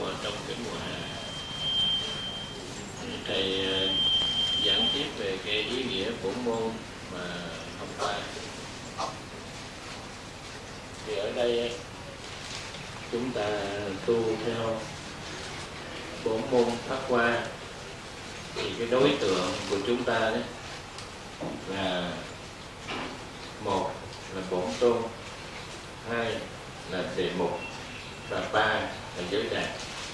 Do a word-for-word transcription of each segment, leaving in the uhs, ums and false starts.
mùa trong cái mùa hè. Thầy giảng tiếp về cái ý nghĩa bổn môn mà hôm qua. Thì ở đây chúng ta tu theo bổn môn Pháp Hoa, thì cái đối tượng của chúng ta đấy là một là bổn tôn, hai là đề mục, và ba là giới đạt.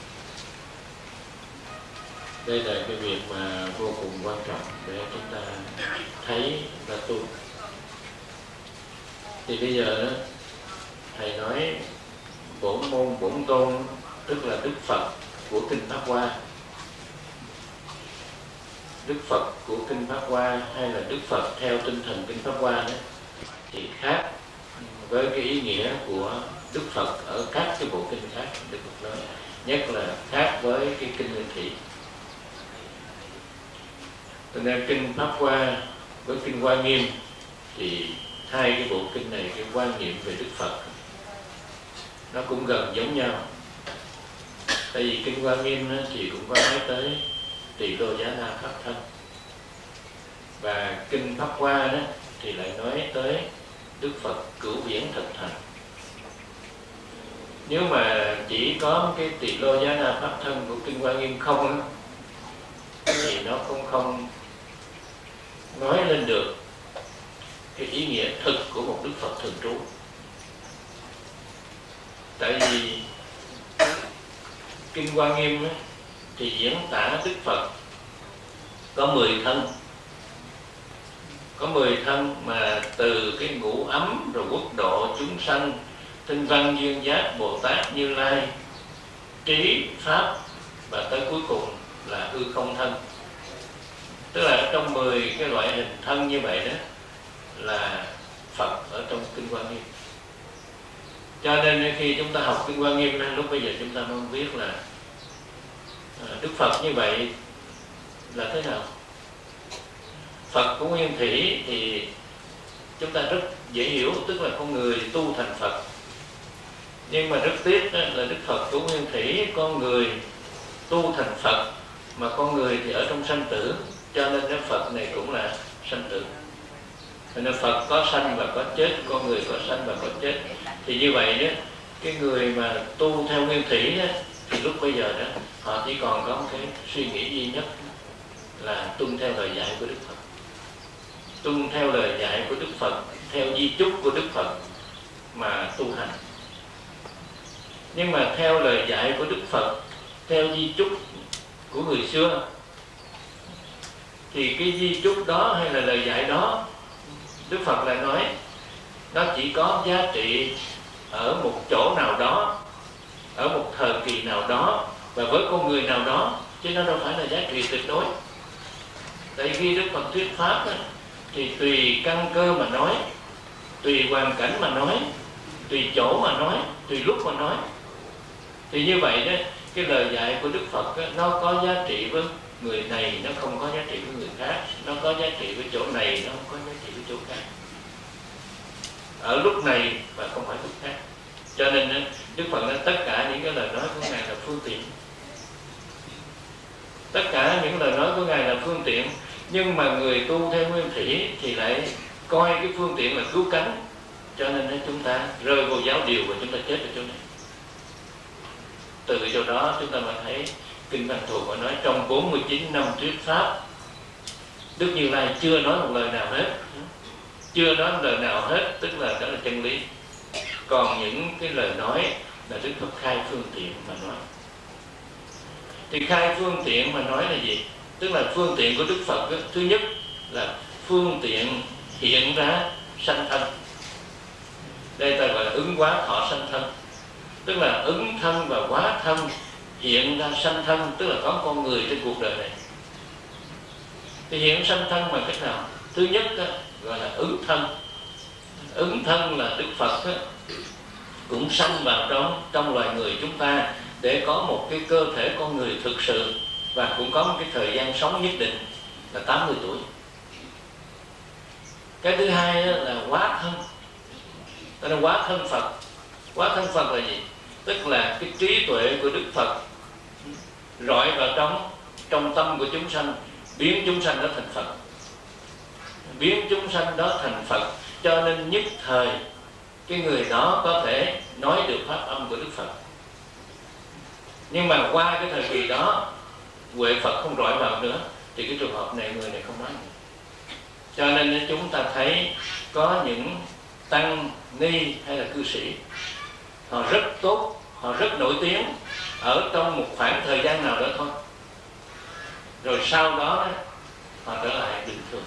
Đây là cái việc mà vô cùng quan trọng để chúng ta thấy và tu. Thì bây giờ đó, thầy nói bổn môn bổn tôn tức là Đức Phật của Kinh Pháp Hoa. Đức Phật của Kinh Pháp Hoa hay là Đức Phật theo tinh thần Kinh Pháp Hoa đó thì khác với cái ý nghĩa của Đức Phật ở các cái bộ kinh khác. Đức Phật nói nhất là khác với cái kinh Nguyên Thủy. Cho nên Kinh Pháp Hoa với Kinh Hoa Nghiêm thì hai cái bộ kinh này, cái quan niệm về Đức Phật nó cũng gần giống nhau. Tại vì Kinh Hoa Nghiêm thì cũng có nói tới Tỳ Lô Giá Na Pháp Thân, và Kinh Pháp Hoa đó thì lại nói tới Đức Phật Cửu Viễn Thực Thành. Nếu mà chỉ có cái Tỳ Lô Giá Na Pháp Thân của Kinh Hoa Nghiêm không đó, thì nó cũng không nói lên được cái ý nghĩa thực của một Đức Phật thường trú. Tại vì Kinh Hoa Nghiêm ấy, thì diễn tả Đức Phật có mười thân. Có mười thân mà từ cái ngũ ấm rồi quốc độ chúng sanh, tinh văn duyên giác, Bồ Tát, Như Lai, trí, pháp, và tới cuối cùng là hư không thân. Tức là trong mười cái loại hình thân như vậy đó là Phật ở trong Kinh Hoa Nghiêm. Cho nên khi chúng ta học Kinh Hoa Nghiêm lúc bây giờ chúng ta mới biết là Đức Phật như vậy là thế nào. Phật của Nguyên Thủy thì chúng ta rất dễ hiểu, tức là con người tu thành Phật. Nhưng mà rất tiếc là Đức Phật của Nguyên Thủy, con người tu thành Phật, mà con người thì ở trong sanh tử, cho nên cái Phật này cũng là sanh tử. Cho nên Phật có sanh và có chết, con người có sanh và có chết. Thì như vậy đó, cái người mà tu theo Nguyên Thủy đó, thì lúc bây giờ đó họ chỉ còn có một cái suy nghĩ duy nhất là tuân theo lời dạy của Đức Phật, tuân theo lời dạy của Đức Phật, theo di chúc của Đức Phật mà tu hành. Nhưng mà theo lời dạy của Đức Phật, theo di chúc của người xưa, thì cái di chúc đó hay là lời dạy đó, Đức Phật lại nói nó chỉ có giá trị ở một chỗ nào đó, ở một thời kỳ nào đó, và với con người nào đó, chứ nó đâu phải là giá trị tuyệt đối. Tại khi Đức Phật thuyết pháp đó, thì tùy căn cơ mà nói, tùy hoàn cảnh mà nói, tùy chỗ mà nói, tùy lúc mà nói. Thì như vậy đó, cái lời dạy của Đức Phật đó, nó có giá trị với người này, nó không có giá trị với người khác. Nó có giá trị với chỗ này, nó không có giá trị với chỗ khác. Ở lúc này và không phải lúc khác. Cho nên Đức Phật nói tất cả những cái lời nói của Ngài là phương tiện. Tất cả những lời nói của Ngài là phương tiện. Nhưng mà người tu theo Nguyên Thủy thì lại coi cái phương tiện là cứu cánh. Cho nên chúng ta rơi vô giáo điều và chúng ta chết ở chỗ này. Từ chỗ đó chúng ta mới thấy Kinh Văn Thù có nói trong bốn mươi chín năm thuyết pháp, Đức Như Lai chưa nói một lời nào hết. Chưa nói một lời nào hết, tức là đó là chân lý. Còn những cái lời nói là Đức Phật khai phương tiện mà nói. Thì khai phương tiện mà nói là gì? Tức là phương tiện của Đức Phật đó, thứ nhất là phương tiện hiện ra sanh thân. Đây ta gọi là ứng hóa thọ sanh thân. Tức là ứng thân và hóa thân, hiện ra sanh thân, tức là có con người trên cuộc đời này. Thì hiện sanh thân bằng cách nào? Thứ nhất đó, gọi là ứng thân. Ứng thân là Đức Phật đó, cũng sanh vào trong trong loài người chúng ta để có một cái cơ thể con người thực sự, và cũng có một cái thời gian sống nhất định là tám mươi tuổi. Cái thứ hai là hóa thân. Tức là hóa thân Phật. Hóa thân Phật là gì? Tức là cái trí tuệ của Đức Phật rọi vào trong trong tâm của chúng sanh, biến chúng sanh đó thành Phật, biến chúng sanh đó thành Phật. Cho nên nhất thời cái người đó có thể nói được pháp âm của Đức Phật. Nhưng mà qua cái thời kỳ đó huệ Phật không rọi vào nữa thì cái trường hợp này người này không nói nữa. Cho nên chúng ta thấy có những tăng ni hay là cư sĩ, họ rất tốt, họ rất nổi tiếng ở trong một khoảng thời gian nào đó thôi, rồi sau đó họ trở lại bình thường.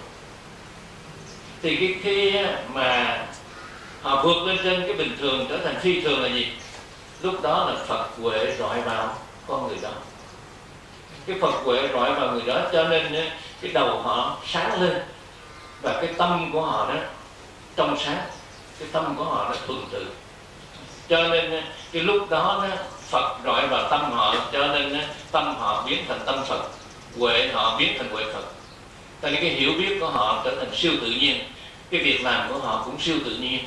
Thì cái khi mà họ vượt lên trên cái bình thường trở thành phi thường là gì? Lúc đó là Phật huệ rọi vào con người đó, cái Phật huệ rọi vào người đó, cho nên cái đầu họ sáng lên và cái tâm của họ đó trong sáng, cái tâm của họ nó thuần tự. Cho nên cái lúc đó Phật rọi vào tâm họ, cho nên tâm họ biến thành tâm Phật, huệ họ biến thành huệ Phật. Cho nên cái hiểu biết của họ trở thành siêu tự nhiên, cái việc làm của họ cũng siêu tự nhiên.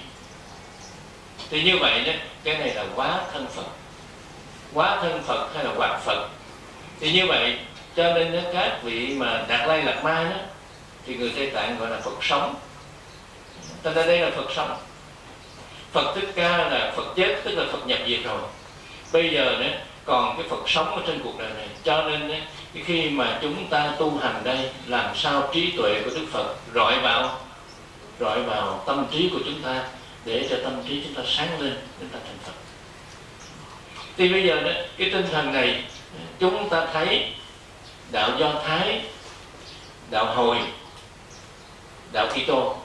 Thì như vậy đó, cái này là quá thân Phật, quá thân Phật hay là hoạt Phật. Thì như vậy cho nên các vị mà Đạt Lai Lạt Ma đó, thì người Tây Tạng gọi là Phật sống. Cho nên đây là Phật sống. Phật Thích Ca là Phật chết, tức là Phật nhập diệt rồi. Bây giờ đó, còn cái Phật sống ở trên cuộc đời này. Cho nên đó, khi mà chúng ta tu hành đây, làm sao trí tuệ của Đức Phật rọi vào rọi vào tâm trí của chúng ta, để cho tâm trí chúng ta sáng lên, chúng ta thành Phật. Thì bây giờ đó, cái tinh thần này chúng ta thấy đạo Do Thái, đạo Hồi, đạo Kitô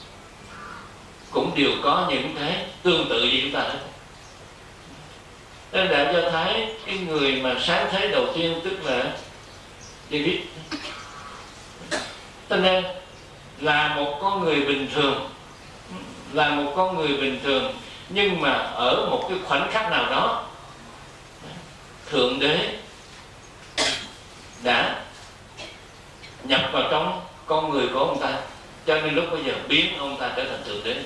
cũng đều có những cái tương tự như chúng ta hết. Nên đạo Do Thái, cái người mà sáng thế đầu tiên tức là David, cho nên là một con người bình thường, là một con người bình thường, nhưng mà ở một cái khoảnh khắc nào đó Thượng Đế đã nhập vào trong con người của ông ta, cho nên lúc bây giờ biến ông ta trở thành Thượng Đế.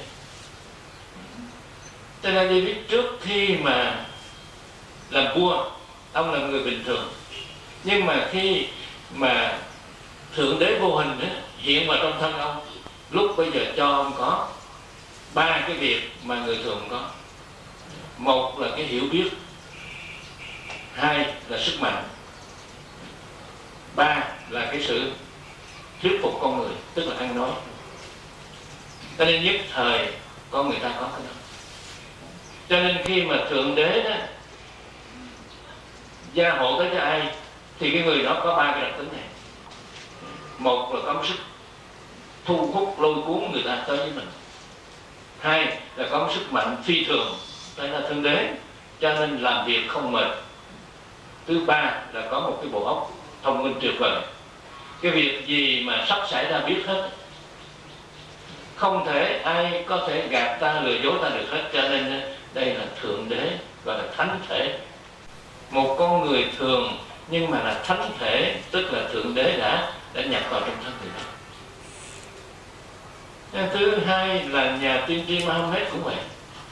Cho nên David trước khi mà làm vua, ông là người bình thường, nhưng mà khi mà Thượng Đế vô hình ấy, hiện vào trong thân ông, lúc bây giờ cho ông có ba cái việc mà người thường có. Một là cái hiểu biết, hai là sức mạnh, ba là cái sự thuyết phục con người, tức là ăn nói. Cho nên nhất thời con người ta có cái đó. Cho nên khi mà Thượng Đế đó gia hộ tới cho ai thì cái người đó có ba cái đặc tính này. Một là có sức thu hút lôi cuốn người ta tới với mình. Hai là có sức mạnh phi thường, đây là Thượng Đế, cho nên làm việc không mệt. Thứ ba là có một cái bộ óc thông minh tuyệt vời, cái việc gì mà sắp xảy ra biết hết, không thể ai có thể gạt ta, lừa dối ta được hết. Cho nên đây là Thượng Đế, gọi là thánh thể. Một con người thường nhưng mà là thánh thể, tức là Thượng Đế đã đã nhập vào trong thân người đó. Thứ hai là nhà tiên tri Mahomet cũng vậy,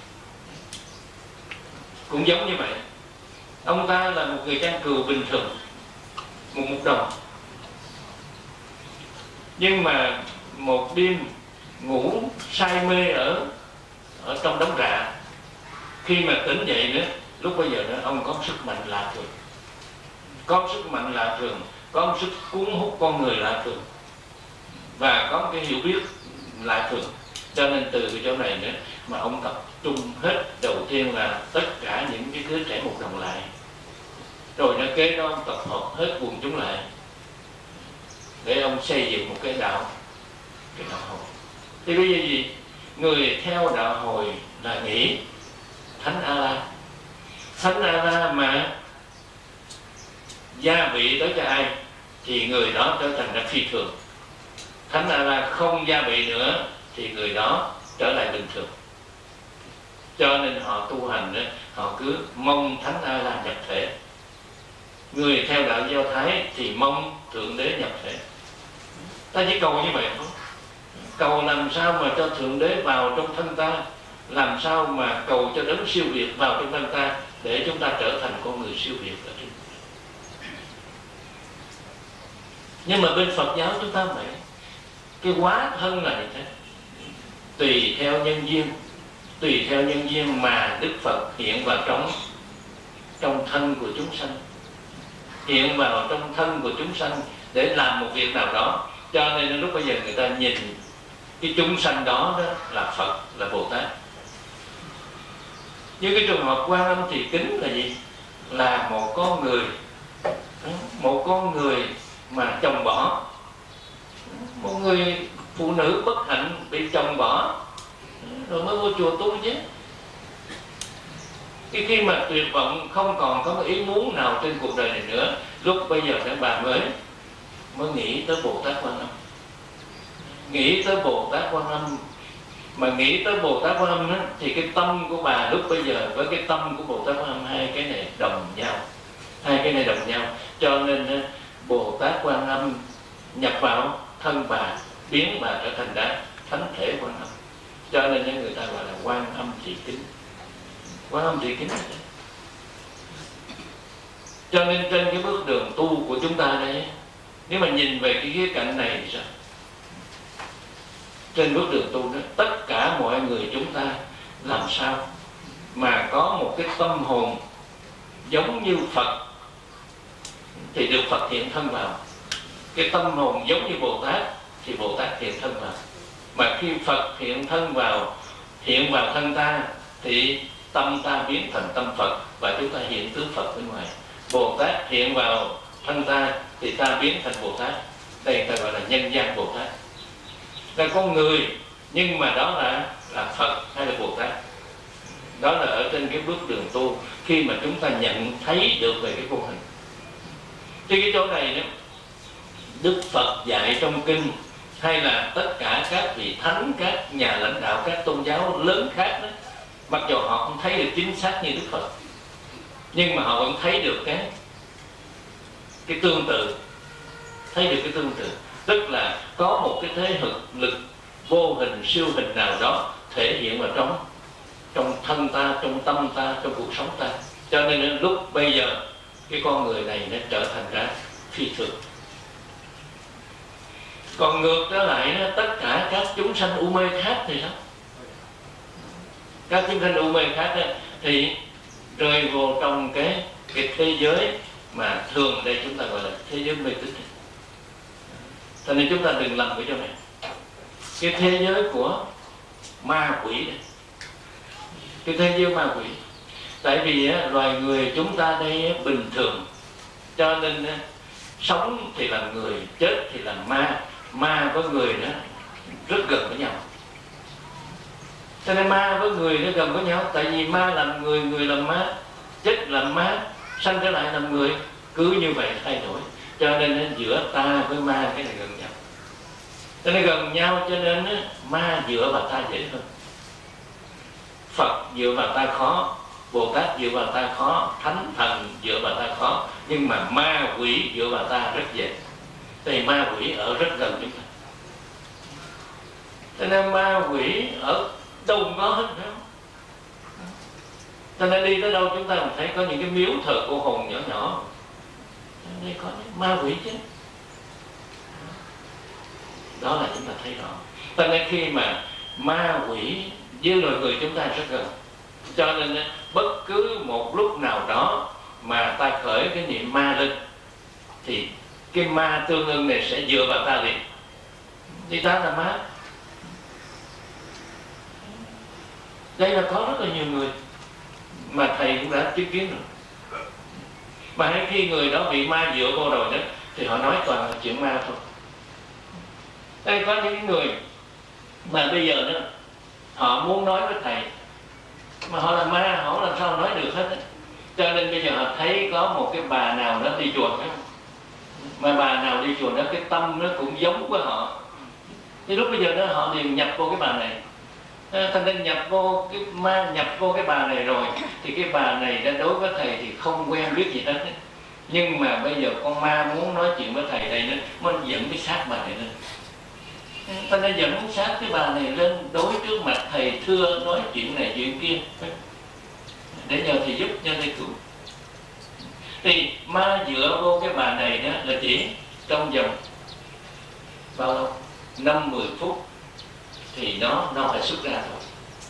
cũng giống như vậy. Ông ta là một người chăn cừu bình thường, một mục đồng, nhưng mà một đêm ngủ say mê ở ở trong đống rạ, khi mà tỉnh dậy nữa, lúc bây giờ đó ông có sức mạnh lạ thường, có sức mạnh lạ thường, có sức cuốn hút con người lạ thường, và có cái hiểu biết lạ thường. Cho nên từ cái chỗ này nữa mà ông tập trung hết, đầu tiên là tất cả những cái đứa trẻ một đồng lại, rồi nó kế đó ông tập hợp hết quần chúng lại để ông xây dựng một cái đạo, cái đạo hồi. Thì bây giờ gì? Người theo đạo hồi là nghĩ Thánh A-la. Thánh A-la mà gia vị tới cho ai thì người đó trở thành ra phi thường. Thánh A-la không gia vị nữa thì người đó trở lại bình thường. Cho nên họ tu hành đó, họ cứ mong Thánh A-la nhập thể. Người theo đạo Do Thái thì mong Thượng Đế nhập thể. Ta chỉ cầu như vậy thôi. Cầu làm sao mà cho Thượng Đế vào trong thân ta, làm sao mà cầu cho đấng siêu việt vào trong thân ta, để chúng ta trở thành con người siêu việt ở trên. Nhưng mà bên Phật giáo chúng ta không vậy. Cái hóa thân là như thế, tùy theo nhân duyên, tùy theo nhân duyên mà Đức Phật hiện vào trong trong thân của chúng sanh, hiện vào trong thân của chúng sanh để làm một việc nào đó. Cho nên lúc bây giờ người ta nhìn cái chúng sanh đó, đó là Phật, là Bồ Tát. Như cái trường hợp Quan Âm Thị Kính là gì? Là một con người, một con người mà chồng bỏ, một người phụ nữ bất hạnh bị chồng bỏ rồi mới vô chùa tu chứ. Cái khi mà tuyệt vọng không còn có một ý muốn nào trên cuộc đời này nữa, lúc bây giờ các bà mới mới nghĩ tới Bồ Tát Quan Âm. Nghĩ tới Bồ Tát Quan Âm, mà nghĩ tới Bồ Tát Quan Âm đó, thì cái tâm của bà lúc bây giờ với cái tâm của Bồ Tát Quan Âm, hai cái này đồng nhau, hai cái này đồng nhau. Cho nên Bồ Tát Quan Âm nhập vào thân bà, biến bà trở thành đã thánh thể Quan Âm. Cho nên người ta gọi là Quan Âm Thị Kính. Quan Âm Thị Kính. Cho nên trên cái bước đường tu của chúng ta đây, nếu mà nhìn về cái khía cạnh này thì sao? Trên bước đường tu đó, tất cả mọi người chúng ta làm sao mà có một cái tâm hồn giống như Phật thì được Phật hiện thân vào. Cái tâm hồn giống như Bồ Tát thì Bồ Tát hiện thân vào. Mà khi Phật hiện thân vào, hiện vào thân ta thì tâm ta biến thành tâm Phật và chúng ta hiện tướng Phật bên ngoài. Bồ Tát hiện vào thân ta thì ta biến thành Bồ Tát. Đây ta gọi là nhân gian Bồ Tát, là con người, nhưng mà đó là là Phật hay là Bồ Tát. Đó là ở trên cái bước đường tu, khi mà chúng ta nhận thấy được về cái vô hình. Thì cái chỗ này đó, Đức Phật dạy trong kinh, hay là tất cả các vị thánh, các nhà lãnh đạo, các tôn giáo lớn khác đó, mặc dù họ không thấy được chính xác như Đức Phật, nhưng mà họ vẫn thấy được cái cái tương tự, thấy được cái tương tự. Tức là có một cái thế lực, lực vô hình, siêu hình nào đó thể hiện vào trong trong thân ta, trong tâm ta, trong cuộc sống ta. Cho nên lúc bây giờ cái con người này nó trở thành ra phi thường. Còn ngược trở lại đó, tất cả các chúng sanh u mê khác thì sao? Các chúng sanh u mê khác đó, thì rơi vô trong cái cái thế giới mà thường đây chúng ta gọi là thế giới mê tín. Cho nên chúng ta đừng lầm cái chỗ này. Cái thế giới của ma quỷ này, cái thế giới ma quỷ. Tại vì á, loài người chúng ta đây á, bình thường, cho nên á, sống thì làm người, chết thì làm ma. Ma với người đó rất gần với nhau. Cho nên ma với người nó gần với nhau. Tại vì ma làm người, người làm ma, chết làm ma, sanh trở lại làm người. Cứ như vậy thay đổi. Cho nên giữa ta với ma cái này gần nhau. Cho nên gần nhau cho nên ma dựa vào ta dễ hơn. Phật dựa vào ta khó, Bồ Tát dựa vào ta khó, Thánh Thần dựa vào ta khó. Nhưng mà ma quỷ dựa vào ta rất dễ. Thì ma quỷ ở rất gần chúng ta. Cho nên ma quỷ ở đâu cũng có hết. Cho nên đi tới đâu chúng ta cũng thấy có những cái miếu thờ cô hồn nhỏ nhỏ. Đây có những ma quỷ chứ. Đó là chúng ta thấy rõ. Cho nên khi mà ma quỷ với loài người chúng ta rất gần. Cho nên bất cứ một lúc nào đó mà ta khởi cái niệm ma lên thì cái ma tương ưng này sẽ dựa vào ta liền. Thì ta là ma. Đây là có rất là nhiều người mà thầy cũng đã chứng kiến rồi. Mà hay khi người đó bị ma dựa vô rồi đó thì họ nói toàn là chuyện ma thôi. Đây có những người mà bây giờ đó họ muốn nói với thầy mà họ là ma, họ làm sao nói được hết đó. Cho nên bây giờ họ thấy có một cái bà nào đó đi chùa, mà bà nào đi chùa đó cái tâm nó cũng giống với họ, thì lúc bây giờ đó họ liền nhập vô cái bà này. Thành nên nhập vô cái ma, nhập vô cái bà này rồi thì cái bà này đã đối với thầy thì không quen biết gì hết. Nhưng mà bây giờ con ma muốn nói chuyện với thầy đây nữa, muốn dẫn cái xác bà này lên. Ta nên dẫn xác cái bà này lên đối trước mặt thầy, thưa nói chuyện này chuyện kia để nhờ thầy giúp, nhờ thầy cứu. Thì ma dựa vô cái bà này đó là chỉ trong vòng bao lâu? Năm mười phút thì nó nó phải xuất ra thôi.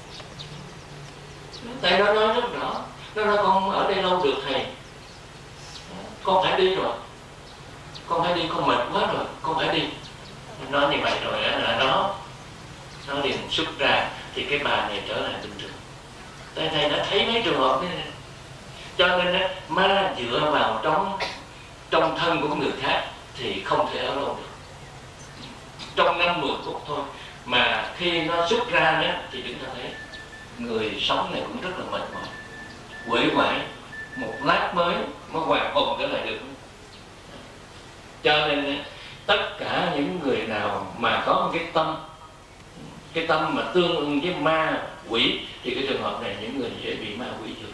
Tại nó nói rất rõ, nó nói con ở đây lâu được thầy, con phải đi rồi, con phải đi, con mệt quá rồi, con phải đi. Nói như vậy rồi là nó nó liền xuất ra, thì cái bà này trở lại bình thường. Tại thầy đã thấy mấy trường hợp này. Cho nên á, ma dựa vào trong trong thân của người khác thì không thể ở lâu được. Trong năm mười phút thôi mà khi nó xuất ra đó, thì chúng ta thấy người sống này cũng rất là mệt mỏi, quể quải, một lát mới mới hoàn hồn trở lại được. Cho nên tất cả những người nào mà có một cái tâm cái tâm mà tương ưng với ma quỷ thì cái trường hợp này những người dễ bị ma quỷ dựa.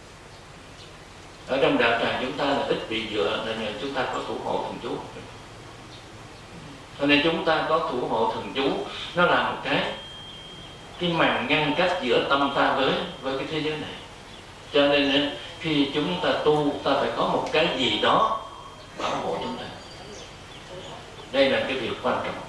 Ở trong đạo tràng chúng ta là ít bị dựa, nên chúng ta có thủ hộ thần chú. Cho nên chúng ta có thủ hộ thần chú, nó là một cái cái màn ngăn cách giữa tâm ta với với cái thế giới này. Cho nên khi chúng ta tu, ta phải có một cái gì đó bảo hộ chúng ta. Đây là cái việc quan trọng.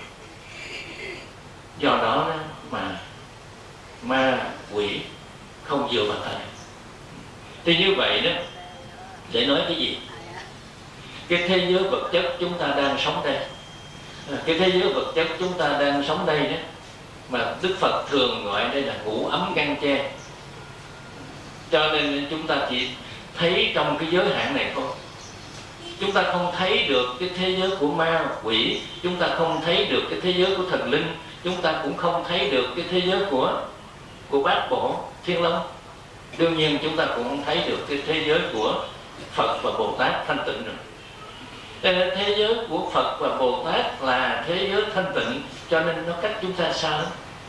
Do đó mà ma quỷ không dựa vào ta. Thì như vậy đó, để nói cái gì? Cái thế giới vật chất chúng ta đang sống đây, cái thế giới vật chất chúng ta đang sống đây đó, mà Đức Phật thường gọi đây là ngũ ấm ngăn che. Cho nên chúng ta chỉ thấy trong cái giới hạn này thôi. Chúng ta không thấy được cái thế giới của ma quỷ, chúng ta không thấy được cái thế giới của thần linh, chúng ta cũng không thấy được cái thế giới của của bát bộ thiên long. Đương nhiên chúng ta cũng không thấy được cái thế giới của Phật và Bồ Tát thanh tịnh rồi. Nên thế giới của Phật và Bồ Tát là thế giới thanh tịnh, cho nên nó cách chúng ta xa lắm,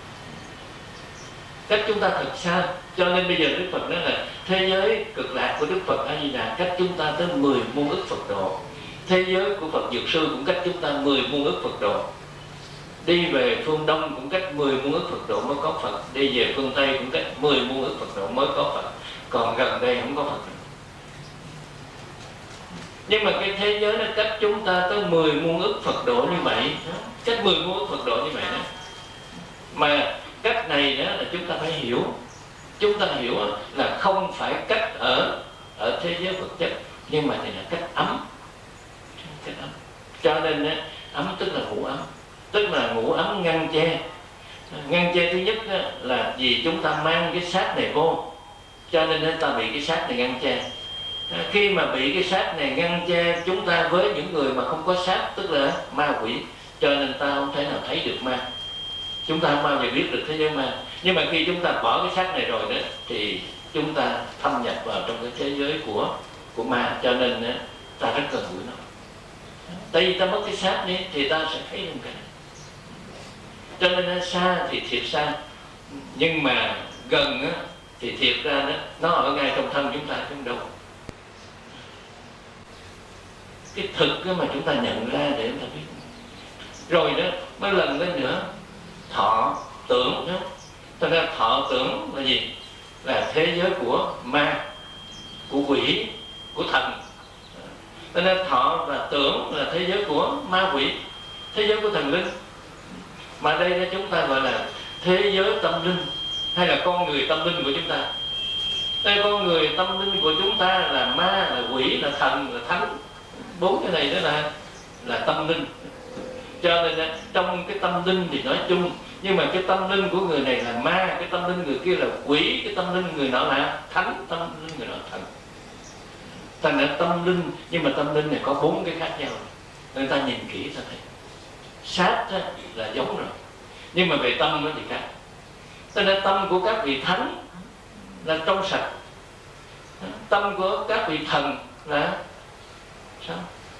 cách chúng ta thật xa. Cho nên bây giờ Đức Phật nói là thế giới cực lạc của Đức Phật A Di Đà cách chúng ta tới mười muôn ức Phật độ. Thế giới của Phật Dược Sư cũng cách chúng ta mười muôn ức Phật độ. Đi về phương Đông cũng cách mười muôn ức Phật độ mới có Phật. Đi về phương Tây cũng cách mười muôn ức Phật độ mới có Phật. Còn gần đây không có Phật. Nhưng mà cái thế giới nó cách chúng ta tới mười muôn ức Phật độ như vậy, cách mười muôn ức Phật độ như vậy đó. Mà cách này đó là chúng ta phải hiểu. Chúng ta hiểu là không phải cách ở ở thế giới vật chất, nhưng mà thì là cách ấm. Cách ấm. Cho nên ấm tức là ngũ ấm, tức là ngũ ấm ngăn che. Ngăn che thứ nhất là vì chúng ta mang cái xác này vô, cho nên ta bị cái xác này ngăn che. Khi mà bị cái xác này ngăn che chúng ta với những người mà không có xác, tức là ma quỷ, cho nên ta không thể nào thấy được ma. Chúng ta không bao giờ biết được thế giới ma. Nhưng mà khi chúng ta bỏ cái xác này rồi đó, thì chúng ta thâm nhập vào trong cái thế giới của của ma, cho nên đó, ta rất cần gũi nó. Tại vì ta mất cái xác đi thì ta sẽ thấy được cái này. Cho nên nó xa thì thiệt xa, nhưng mà gần á, thì thiệt ra đó, nó ở ngay trong thân chúng ta chứ không đâu. Cái thực đó mà chúng ta nhận ra để chúng ta biết. Rồi đó, mới lần lên nữa, thọ tưởng đó. Thật ra thọ tưởng là gì? Là thế giới của ma, của quỷ, của thần. Cho nên thọ và tưởng là thế giới của ma quỷ, thế giới của thần linh. Mà đây là chúng ta gọi là thế giới tâm linh, hay là con người tâm linh của chúng ta. Đây, con người tâm linh của chúng ta là ma, là quỷ, là thần, là thánh. Bốn cái này đó là là tâm linh. Cho nên trong cái tâm linh thì nói chung, nhưng mà cái tâm linh của người này là ma, cái tâm linh người kia là quỷ, cái tâm linh người nọ là thánh, tâm linh người nọ là thần. Thành ra tâm linh, nhưng mà tâm linh này có bốn cái khác nhau. Người ta nhìn kỹ ta thấy sát là giống rồi, nhưng mà về tâm nó thì khác. Cho nên tâm của các vị thánh là trong sạch, tâm của các vị thần là sao?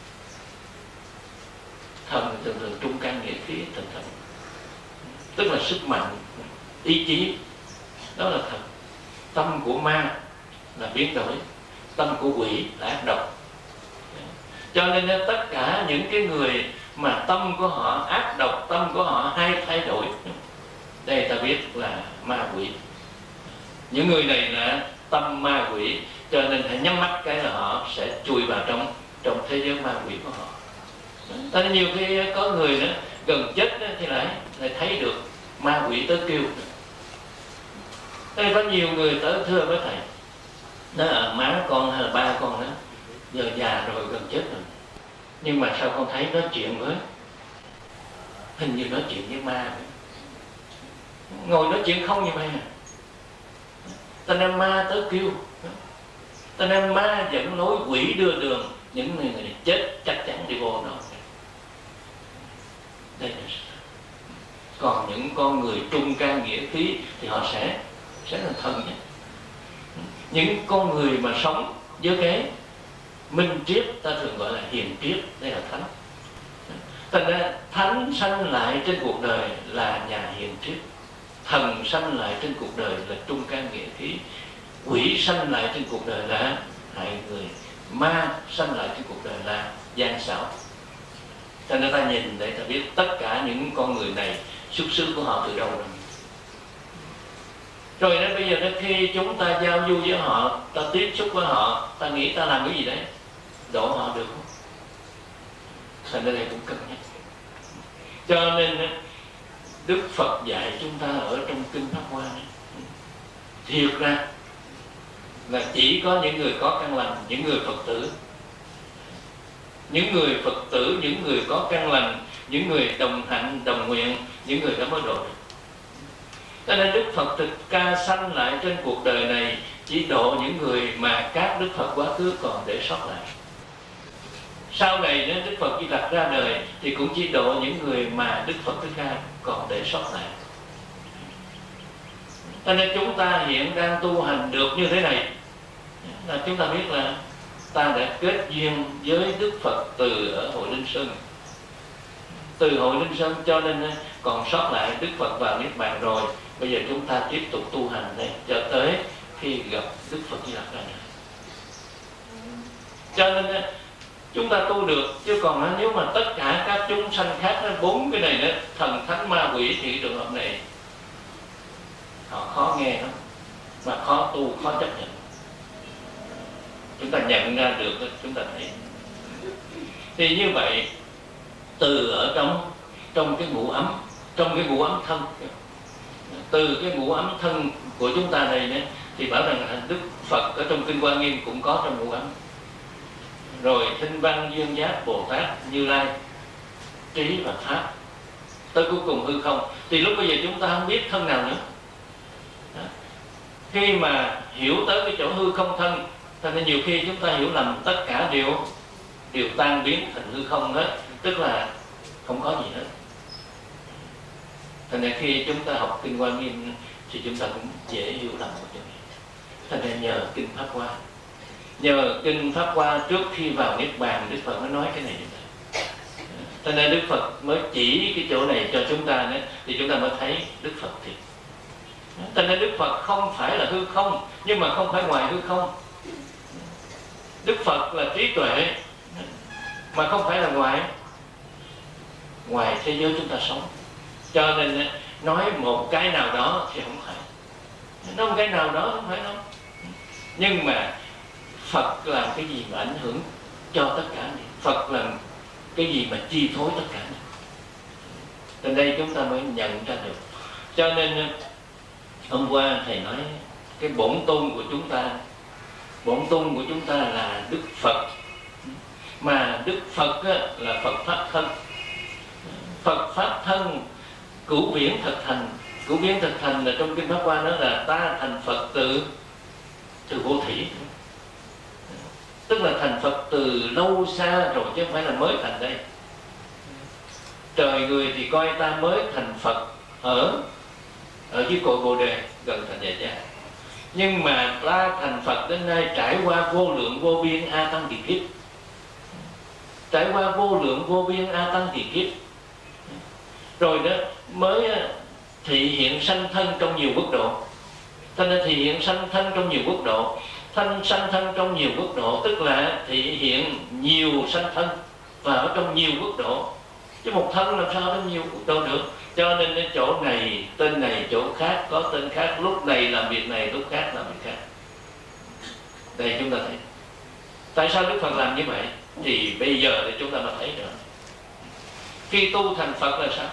Thần thường thường trung căn nghĩa khí, thần thần tức là sức mạnh, ý chí, đó là thần. Tâm của ma là biến đổi, tâm của quỷ là ác độc. Cho nên tất cả những cái người mà tâm của họ ác độc, tâm của họ hay thay đổi, đây ta biết là ma quỷ. Những người này là tâm ma quỷ, cho nên hãy nhắm mắt cái là họ sẽ chui vào trong trong thế giới ma quỷ của họ. Tại nhiều khi có người đó gần chết đó, thì lại lại thấy được ma quỷ tới kêu. Thế có nhiều người tới thưa với thầy, nó là má con hay là ba con đó giờ già rồi gần chết rồi, nhưng mà sao con thấy nói chuyện với, hình như nói chuyện với ma vậy. Ngồi nói chuyện không như vậy à. Ta nên ma tới kêu, ta nên ma dẫn lối, quỷ đưa đường, những người này chết chắc chắn đi vô đó. Đây là còn những con người trung can nghĩa khí thì họ sẽ sẽ là thần nhé. Những con người mà sống với cái minh triết, ta thường gọi là hiền triết, đây là thánh. Thành ra thánh sanh lại trên cuộc đời là nhà hiền triết, thần sanh lại trên cuộc đời là trung can nghĩa khí, quỷ sanh lại trên cuộc đời là hại người, ma sanh lại trên cuộc đời là gian xảo. Cho nên ta nhìn để ta biết tất cả những con người này xuất xứ của họ từ đâu rồi. Rồi đến bây giờ đến khi chúng ta giao du với họ, ta tiếp xúc với họ, ta nghĩ ta làm cái gì đấy độ họ được không? Thành ra đây cũng cân nhắc. Cho nên Đức Phật dạy chúng ta ở trong kinh Pháp Hoa này, thiệt ra là chỉ có những người có căn lành, những người Phật tử, những người Phật tử, những người có căn lành, những người đồng hạnh, đồng nguyện, những người đó mới độ được. Cho nên Đức Phật Thích Ca sanh lại trên cuộc đời này chỉ độ những người mà các Đức Phật quá khứ còn để sót lại. Sau này nếu Đức Phật Di Lặc ra đời thì cũng chỉ độ những người mà Đức Phật Thích Ca còn để sót lại. Cho nên chúng ta hiện đang tu hành được như thế này là chúng ta biết là ta đã kết duyên với Đức Phật từ ở Hội Linh Sơn. Từ Hội Linh Sơn cho nên còn sót lại Đức Phật vào Niết Bàn rồi. Bây giờ chúng ta tiếp tục tu hành đây cho tới khi gặp Đức Phật Di Lặc ra đời. Cho nên chúng ta tu được, chứ còn nếu mà tất cả các chúng sanh khác, bốn cái này đó, thần thánh ma quỷ, thì trường hợp này họ khó nghe lắm, mà khó tu, khó chấp nhận. Chúng ta nhận ra được, chúng ta thấy. Thì như vậy, từ ở trong trong cái ngũ ấm, trong cái ngũ ấm thân, từ cái ngũ ấm thân của chúng ta này nữa, thì bảo rằng Đức Phật ở trong kinh Hoa Nghiêm cũng có trong ngũ ấm. Rồi Thanh Văn, Duyên Giác, Bồ Tát, Như Lai, Trí và Pháp, tới cuối cùng hư không. Thì lúc bây giờ chúng ta không biết thân nào nữa. Đó. Khi mà hiểu tới cái chỗ hư không thân, nên nhiều khi chúng ta hiểu lầm tất cả đều đều tan biến thành hư không hết, tức là không có gì hết. Thành ra khi chúng ta học kinh Hoa Nghiêm thì chúng ta cũng dễ hiểu lầm một chỗ này. Thành ra nhờ kinh Pháp Hoa, nhờ kinh Pháp Hoa trước khi vào Niết Bàn, Đức Phật mới nói cái này. Cho nên Đức Phật mới chỉ cái chỗ này cho chúng ta nữa, thì chúng ta mới thấy Đức Phật thiệt. Cho nên Đức Phật không phải là hư không, nhưng mà không phải ngoài hư không. Đức Phật là trí tuệ, mà không phải là ngoài ngoài thế giới chúng ta sống. Cho nên nói một cái nào đó thì không phải, nói một cái nào đó không phải đâu. Nhưng mà Phật làm cái gì mà ảnh hưởng cho tất cả này? Phật làm cái gì mà chi phối tất cả này? Từ đây chúng ta mới nhận ra được. Cho nên hôm qua thầy nói cái bổn tôn của chúng ta, bổn tôn của chúng ta là Đức Phật. Mà Đức Phật là Phật Pháp thân. Phật Pháp thân cửu viễn thực thành. Cửu viễn thực thành là trong kinh Pháp Hoa đó là ta thành Phật từ từ vô thủy, tức là thành Phật từ lâu xa rồi, chứ không phải là mới thành đây. Trời người thì coi ta mới thành Phật ở ở dưới cội Bồ Đề gần thành Dạ Gia, nhưng mà ta thành Phật đến nay trải qua vô lượng vô biên a tăng kỳ kiếp, trải qua vô lượng vô biên a tăng kỳ kiếp, rồi đó mới thị hiện sanh thân trong nhiều quốc độ. Cho nên thị hiện sanh thân trong nhiều quốc độ, thân sanh thân trong nhiều quốc độ, tức là thị hiện nhiều sanh thân và ở trong nhiều quốc độ, chứ một thân làm sao đến nhiều quốc độ được. Cho nên cái chỗ này tên này, chỗ khác có tên khác, lúc này làm việc này, lúc khác làm việc khác. Đây chúng ta thấy tại sao Đức Phật làm như vậy, thì bây giờ thì chúng ta mới thấy rồi. Khi tu thành Phật là sao?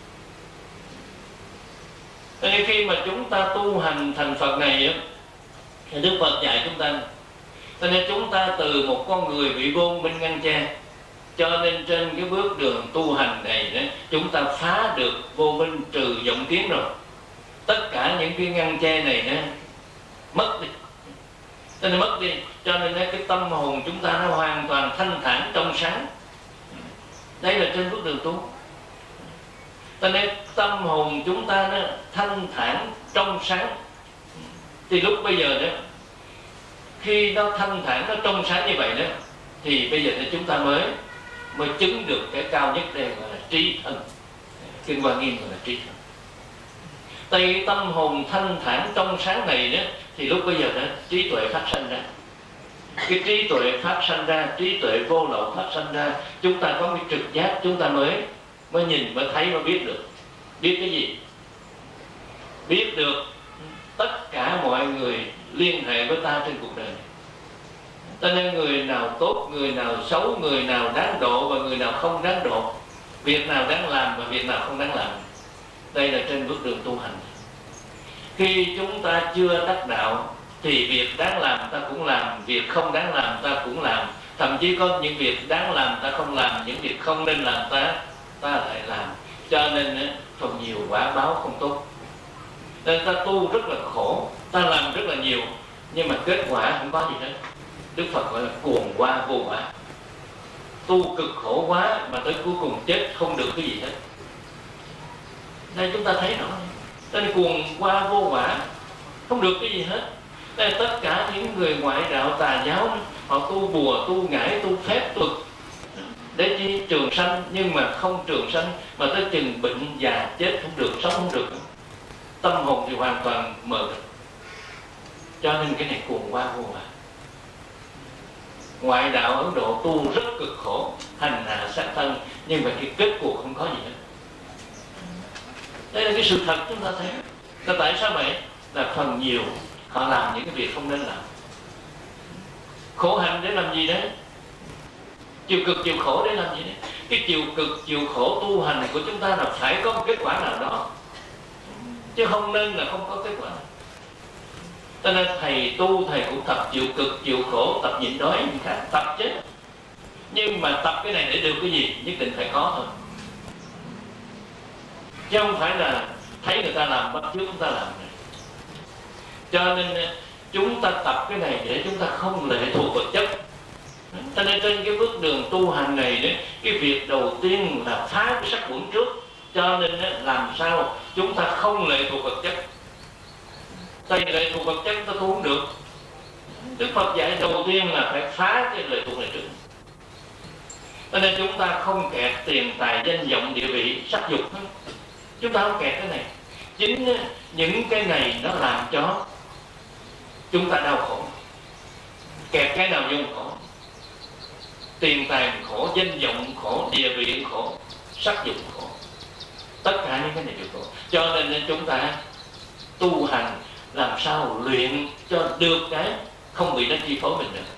Nên khi mà chúng ta tu hành thành Phật này á, thì Đức Phật dạy chúng ta, cho nên chúng ta từ một con người bị vô minh ngăn che, cho nên trên cái bước đường tu hành này đó, chúng ta phá được vô minh, trừ vọng kiến rồi. Tất cả những cái ngăn che này đó mất đi, cho nên mất đi, cho nên cái tâm hồn chúng ta nó hoàn toàn thanh thản trong sáng. Đây là trên bước đường tu. Cho nên tâm hồn chúng ta nó thanh thản trong sáng, thì lúc bây giờ đó, khi nó thanh thản, nó trong sáng như vậy đó, thì bây giờ thì chúng ta mới mới chứng được cái cao nhất đây, gọi là trí thân. Kinh Hoa Nghiêm gọi là trí thân. Tại vì tâm hồn thanh thản trong sáng này đó, thì lúc bây giờ đó trí tuệ phát sinh ra. Cái trí tuệ phát sinh ra, trí tuệ vô lậu phát sinh ra, chúng ta có cái trực giác, chúng ta mới mới nhìn, mới thấy, mới biết được. Biết cái gì? Biết được tất cả mọi người liên hệ với ta trên cuộc đời. Cho nên người nào tốt, người nào xấu, người nào đáng độ và người nào không đáng độ, việc nào đáng làm và việc nào không đáng làm. Đây là trên bước đường tu hành. Khi chúng ta chưa đắc đạo thì việc đáng làm ta cũng làm, việc không đáng làm ta cũng làm. Thậm chí có những việc đáng làm ta không làm, những việc không nên làm ta ta lại làm. Cho nên phần nhiều quả báo không tốt. Nên ta tu rất là khổ, ta làm rất là nhiều, nhưng mà kết quả không có gì hết. Đức Phật gọi là cuồng qua vô quả. Tu cực khổ quá mà tới cuối cùng chết không được cái gì hết. Đây chúng ta thấy rõ. Nên cuồng qua vô quả, không được cái gì hết. Đây tất cả những người ngoại đạo tà giáo, họ tu bùa, tu ngải, tu phép thuật để chi trường sanh, nhưng mà không trường sanh, mà tới chừng bệnh già chết không được, sống không được. Tâm hồn thì hoàn toàn mờ mịt. Cho nên cái này cuồng qua vô quả. Ngoại đạo Ấn Độ tu rất cực khổ, hành hạ sát thân, nhưng mà cái kết cuộc không có gì hết. Đây là cái sự thật chúng ta thấy. Là tại sao vậy? Là phần nhiều họ làm những cái việc không nên làm. Khổ hạnh để làm gì đấy? Chịu cực chịu khổ để làm gì đấy? Cái chịu cực chịu khổ tu hành của chúng ta là phải có một kết quả nào đó, chứ không nên là không có kết quả. Cho nên thầy tu, thầy cũng tập chịu cực chịu khổ, tập nhịn đói, những khác tập chứ. Nhưng mà tập cái này để được cái gì? Nhất định phải có thôi, chứ không phải là thấy người ta làm bắt chước chúng ta làm này. Cho nên chúng ta tập cái này để chúng ta không lệ thuộc vật chất. Cho nên trên cái bước đường tu hành này đấy, cái việc đầu tiên là phá cái sắc quẩn trước. Cho nên làm sao chúng ta không lệ thuộc vật chất. Tại vì lệ thuộc vật chất chúng ta tu không được. Đức Phật dạy đầu tiên là phải phá cái lệ thuộc này trước. Cho nên chúng ta không kẹt tiền tài danh vọng địa vị sắc dục. Chúng ta không kẹt cái này. Chính những cái này nó làm cho chúng ta đau khổ. Kẹt cái nào vô khổ? Tiền tài khổ, danh vọng khổ, địa vị khổ, sắc dục khổ. Tất cả những cái này đều khổ. Cho nên chúng ta tu hành làm sao luyện cho được cái không bị nó chi phối mình nữa.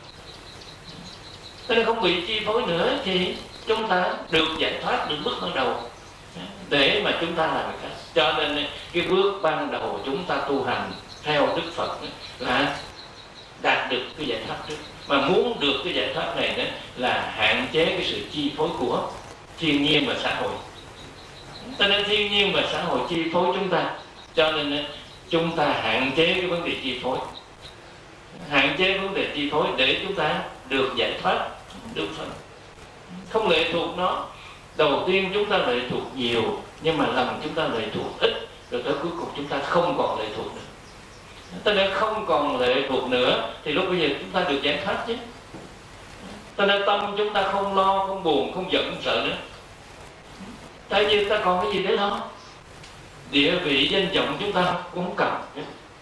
Cho nên không bị chi phối nữa thì chúng ta được giải thoát, được bước ban đầu để mà chúng ta làm cái khác. Cho nên cái bước ban đầu chúng ta tu hành theo Đức Phật là đạt được cái giải thoát trước. Mà muốn được cái giải thoát này đó là hạn chế cái sự chi phối của thiên nhiên và xã hội. Cho nên thiên nhiên và xã hội chi phối chúng ta. Cho nên chúng ta hạn chế cái vấn đề chi phối. Hạn chế vấn đề chi phối để chúng ta được giải thoát, được phần. Không lệ thuộc nó. Đầu tiên chúng ta lệ thuộc nhiều, nhưng mà lần chúng ta lệ thuộc ít, rồi tới cuối cùng chúng ta không còn lệ thuộc nữa. Cho nên không còn lệ thuộc nữa thì lúc bây giờ chúng ta được giải thoát chứ. Cho nên tâm chúng ta không lo, không buồn, không giận, không sợ nữa. Tại vì ta còn cái gì để lo? Địa vị danh vọng chúng ta cũng không cần,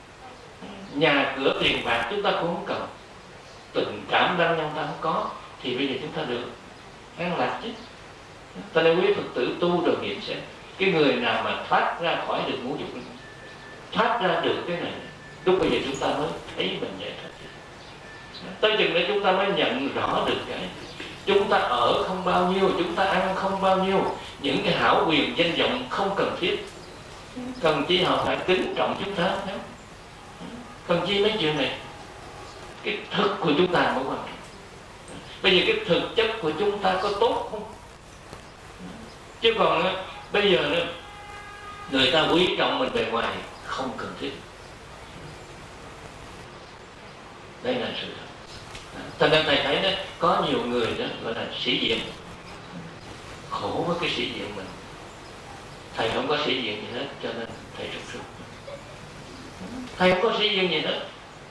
nhà cửa tiền bạc chúng ta cũng không cần, tình cảm đăng nhân ta không có, thì bây giờ chúng ta được an lạc chứ. Ta nên quý Phật tử tu rồi nghiệm xem, cái người nào mà thoát ra khỏi được ngũ dục, thoát ra được cái này, lúc bây giờ chúng ta mới thấy mình giải thoát. Tới chừng đấy chúng ta mới nhận rõ được cái chúng ta ở không bao nhiêu, chúng ta ăn không bao nhiêu, những cái hảo quyền danh vọng không cần thiết. Cần chi họ phải kính trọng chúng ta? Cần chi mấy chuyện này? Cái thực của chúng ta mới quan trọng. Bây giờ cái thực chất của chúng ta có tốt không? Chứ còn bây giờ nữa, người ta quý trọng mình bề ngoài không cần thiết. Đây là sự thật. Thành ra thầy thấy đó, có nhiều người đó gọi là sĩ diện, khổ với cái sĩ diện mình. Thầy không có sĩ diện gì hết, cho nên thầy rất sướng. Thầy không có sĩ diện gì hết,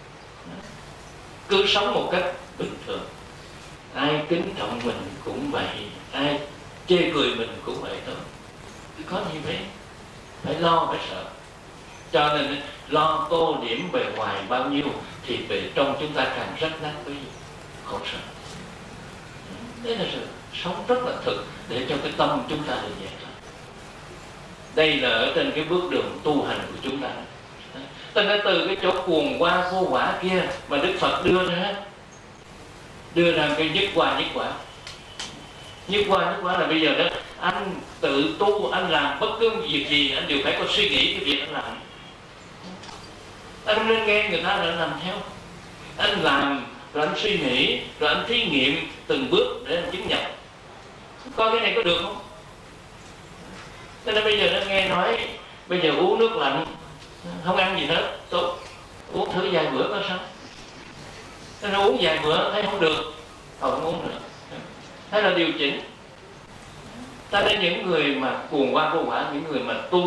cứ sống một cách bình thường. Ai kính trọng mình cũng vậy, ai chê cười mình cũng vậy thôi. Có gì vậy? Phải lo, phải sợ. Cho nên lo tô điểm bề ngoài bao nhiêu thì bề trong chúng ta càng rách nát bấy nhiêu, khổ sở. Đấy là sự sống rất là thực để cho cái tâm chúng ta được giải thoát. Đây là ở trên cái bước đường tu hành của chúng ta. Tên ra từ cái chỗ cuồng qua vô quả kia mà Đức Phật đưa ra, đưa ra cái nhất qua nhất quả. Nhất qua nhất quả là bây giờ đó, anh tự tu, anh làm bất cứ việc gì anh đều phải có suy nghĩ cái việc anh làm. Anh không nên nghe người ta rồi anh làm theo. Anh làm rồi anh suy nghĩ, rồi anh thí nghiệm từng bước để anh chứng nhận. Coi cái này có được không? Cho nên bây giờ nó nghe nói bây giờ uống nước lạnh, không ăn gì hết, tốt. Uống thử vài bữa có sao? Nó uống vài bữa thấy không được, không uống nữa. Hay là điều chỉnh. Ta đến những người mà cuồng qua vô quả, những người mà tu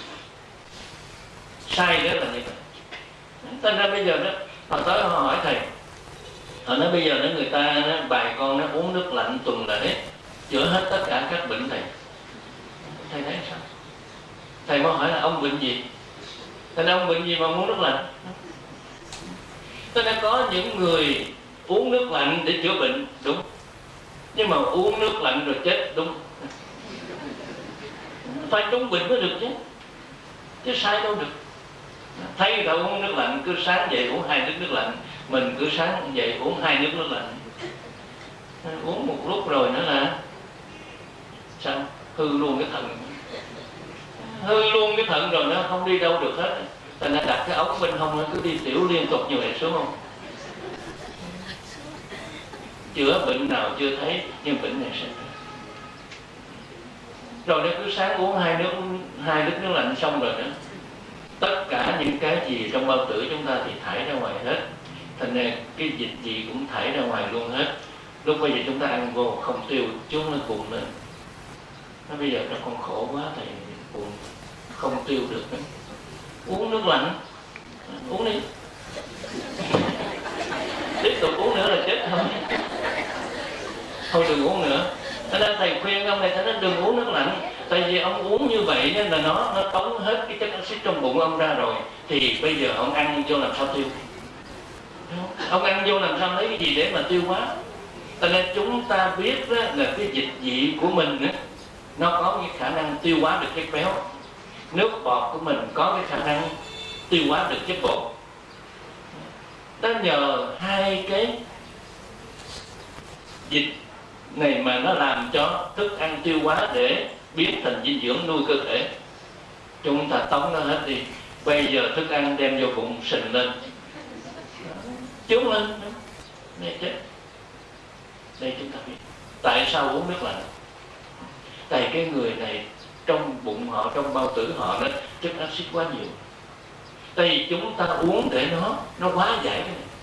sai đó là như vậy. Thành ra bây giờ đó, họ tới họ hỏi thầy, họ nói bây giờ đó người ta đó, bài con nó uống nước lạnh tuần lễ chữa hết tất cả các bệnh này. Thầy thấy sao? Thầy mới hỏi là ông bệnh gì? Thầy nói ông bệnh gì mà uống nước lạnh? Thế nên có những người uống nước lạnh để chữa bệnh, đúng. Nhưng mà uống nước lạnh rồi chết, đúng. Phải đúng bệnh mới được chứ, chứ sai đâu được. Thấy người ta uống nước lạnh, cứ sáng dậy uống hai nước nước lạnh, mình cứ sáng dậy uống hai nước nước lạnh. Uống một lúc rồi nữa là sao? Hư luôn cái thận. Hư luôn cái thận rồi nó không đi đâu được hết. Thành ra đặt cái ống bên hông nó cứ đi tiểu liên tục như vậy, xuống không? Chữa bệnh nào chưa thấy, nhưng bệnh này sẽ rồi nó cứ sáng uống hai nước hai nước nước lạnh xong rồi đó, tất cả những cái gì trong bao tử chúng ta thì thải ra ngoài hết. Thành ra cái dịch gì cũng thải ra ngoài luôn hết. Lúc bây giờ chúng ta ăn vô không tiêu, chúng nó cuộn lên. Nó bây giờ nó con khổ quá thầy, cuộn không tiêu được đó. Uống nước lạnh, uống đi, tiếp tục uống nữa là chết thôi. Thôi đừng uống nữa. Thế nên thầy khuyên ông này, thế nên đừng uống nước lạnh. Tại vì ông uống như vậy nên là nó nó tống hết cái chất axit trong bụng ông ra rồi, thì bây giờ ông ăn vô làm sao tiêu? Ông ăn vô làm sao lấy cái gì để mà tiêu hóa? Cho nên chúng ta biết đó, là cái dịch vị của mình đó, nó có cái khả năng tiêu hóa được chất béo. Nước bọt của mình có cái khả năng tiêu hóa được chất bột. Đó nhờ hai cái dịch này mà nó làm cho thức ăn tiêu hóa để biến thành dinh dưỡng nuôi cơ thể. Chúng ta tống nó hết đi. Bây giờ thức ăn đem vô bụng sình lên, chướng lên, đây chết. Đây chúng ta biết tại sao uống nước lạnh. Tại cái người này trong bụng họ, trong bao tử họ đó chất axit quá nhiều. Tại vì chúng ta uống để nó nó hóa giải cái này,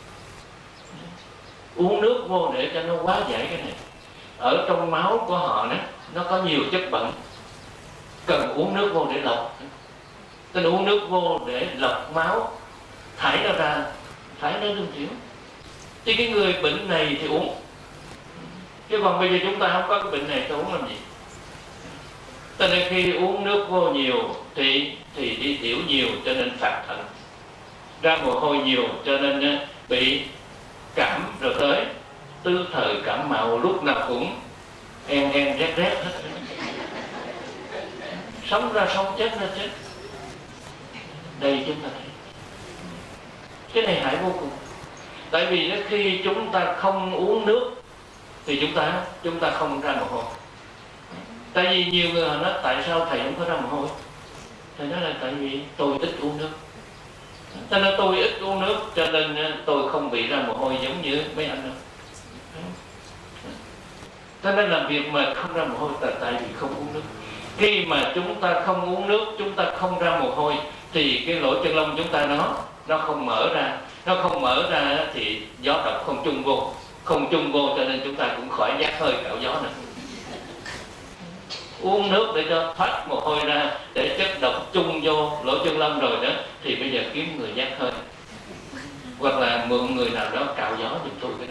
uống nước vô để cho nó hóa giải cái này. Ở trong máu của họ đó, nó có nhiều chất bẩn, cần uống nước vô để lọc. Tức là uống nước vô để lọc máu, thải nó ra, thải nó đương thiếu. Chứ cái người bệnh này thì uống. Chứ còn bây giờ chúng ta không có cái bệnh này thì uống làm gì? Cho nên khi uống nước vô nhiều thì thì đi tiểu nhiều, cho nên phạt thận, ra mồ hôi nhiều cho nên bị cảm rồi tới tư thời cảm mạo, lúc nào cũng en en rét rét hết. Sống ra sống, chết ra chết. Đây chúng ta thấy cái này hại vô cùng. Tại vì khi chúng ta không uống nước thì chúng ta chúng ta không ra mồ hôi. Tại vì nhiều người họ nói tại sao thầy không có ra mồ hôi? Thầy nói là tại vì tôi ít uống nước. Cho nên tôi ít uống nước cho nên tôi không bị ra mồ hôi giống như mấy anh đâu. Cho nên làm việc mà không ra mồ hôi là tại vì không uống nước. Khi mà chúng ta không uống nước, chúng ta không ra mồ hôi thì cái lỗ chân lông chúng ta nó nó không mở ra. Nó không mở ra thì gió độc không chung vô. Không chung vô cho nên chúng ta cũng khỏi giác hơi cạo gió nữa. Uống nước để cho thoát mồ hôi ra, để chất độc chung vô lỗ chân lông rồi đó thì bây giờ kiếm người giác hơi, hoặc là mượn người nào đó cạo gió giùm tôi cái đó.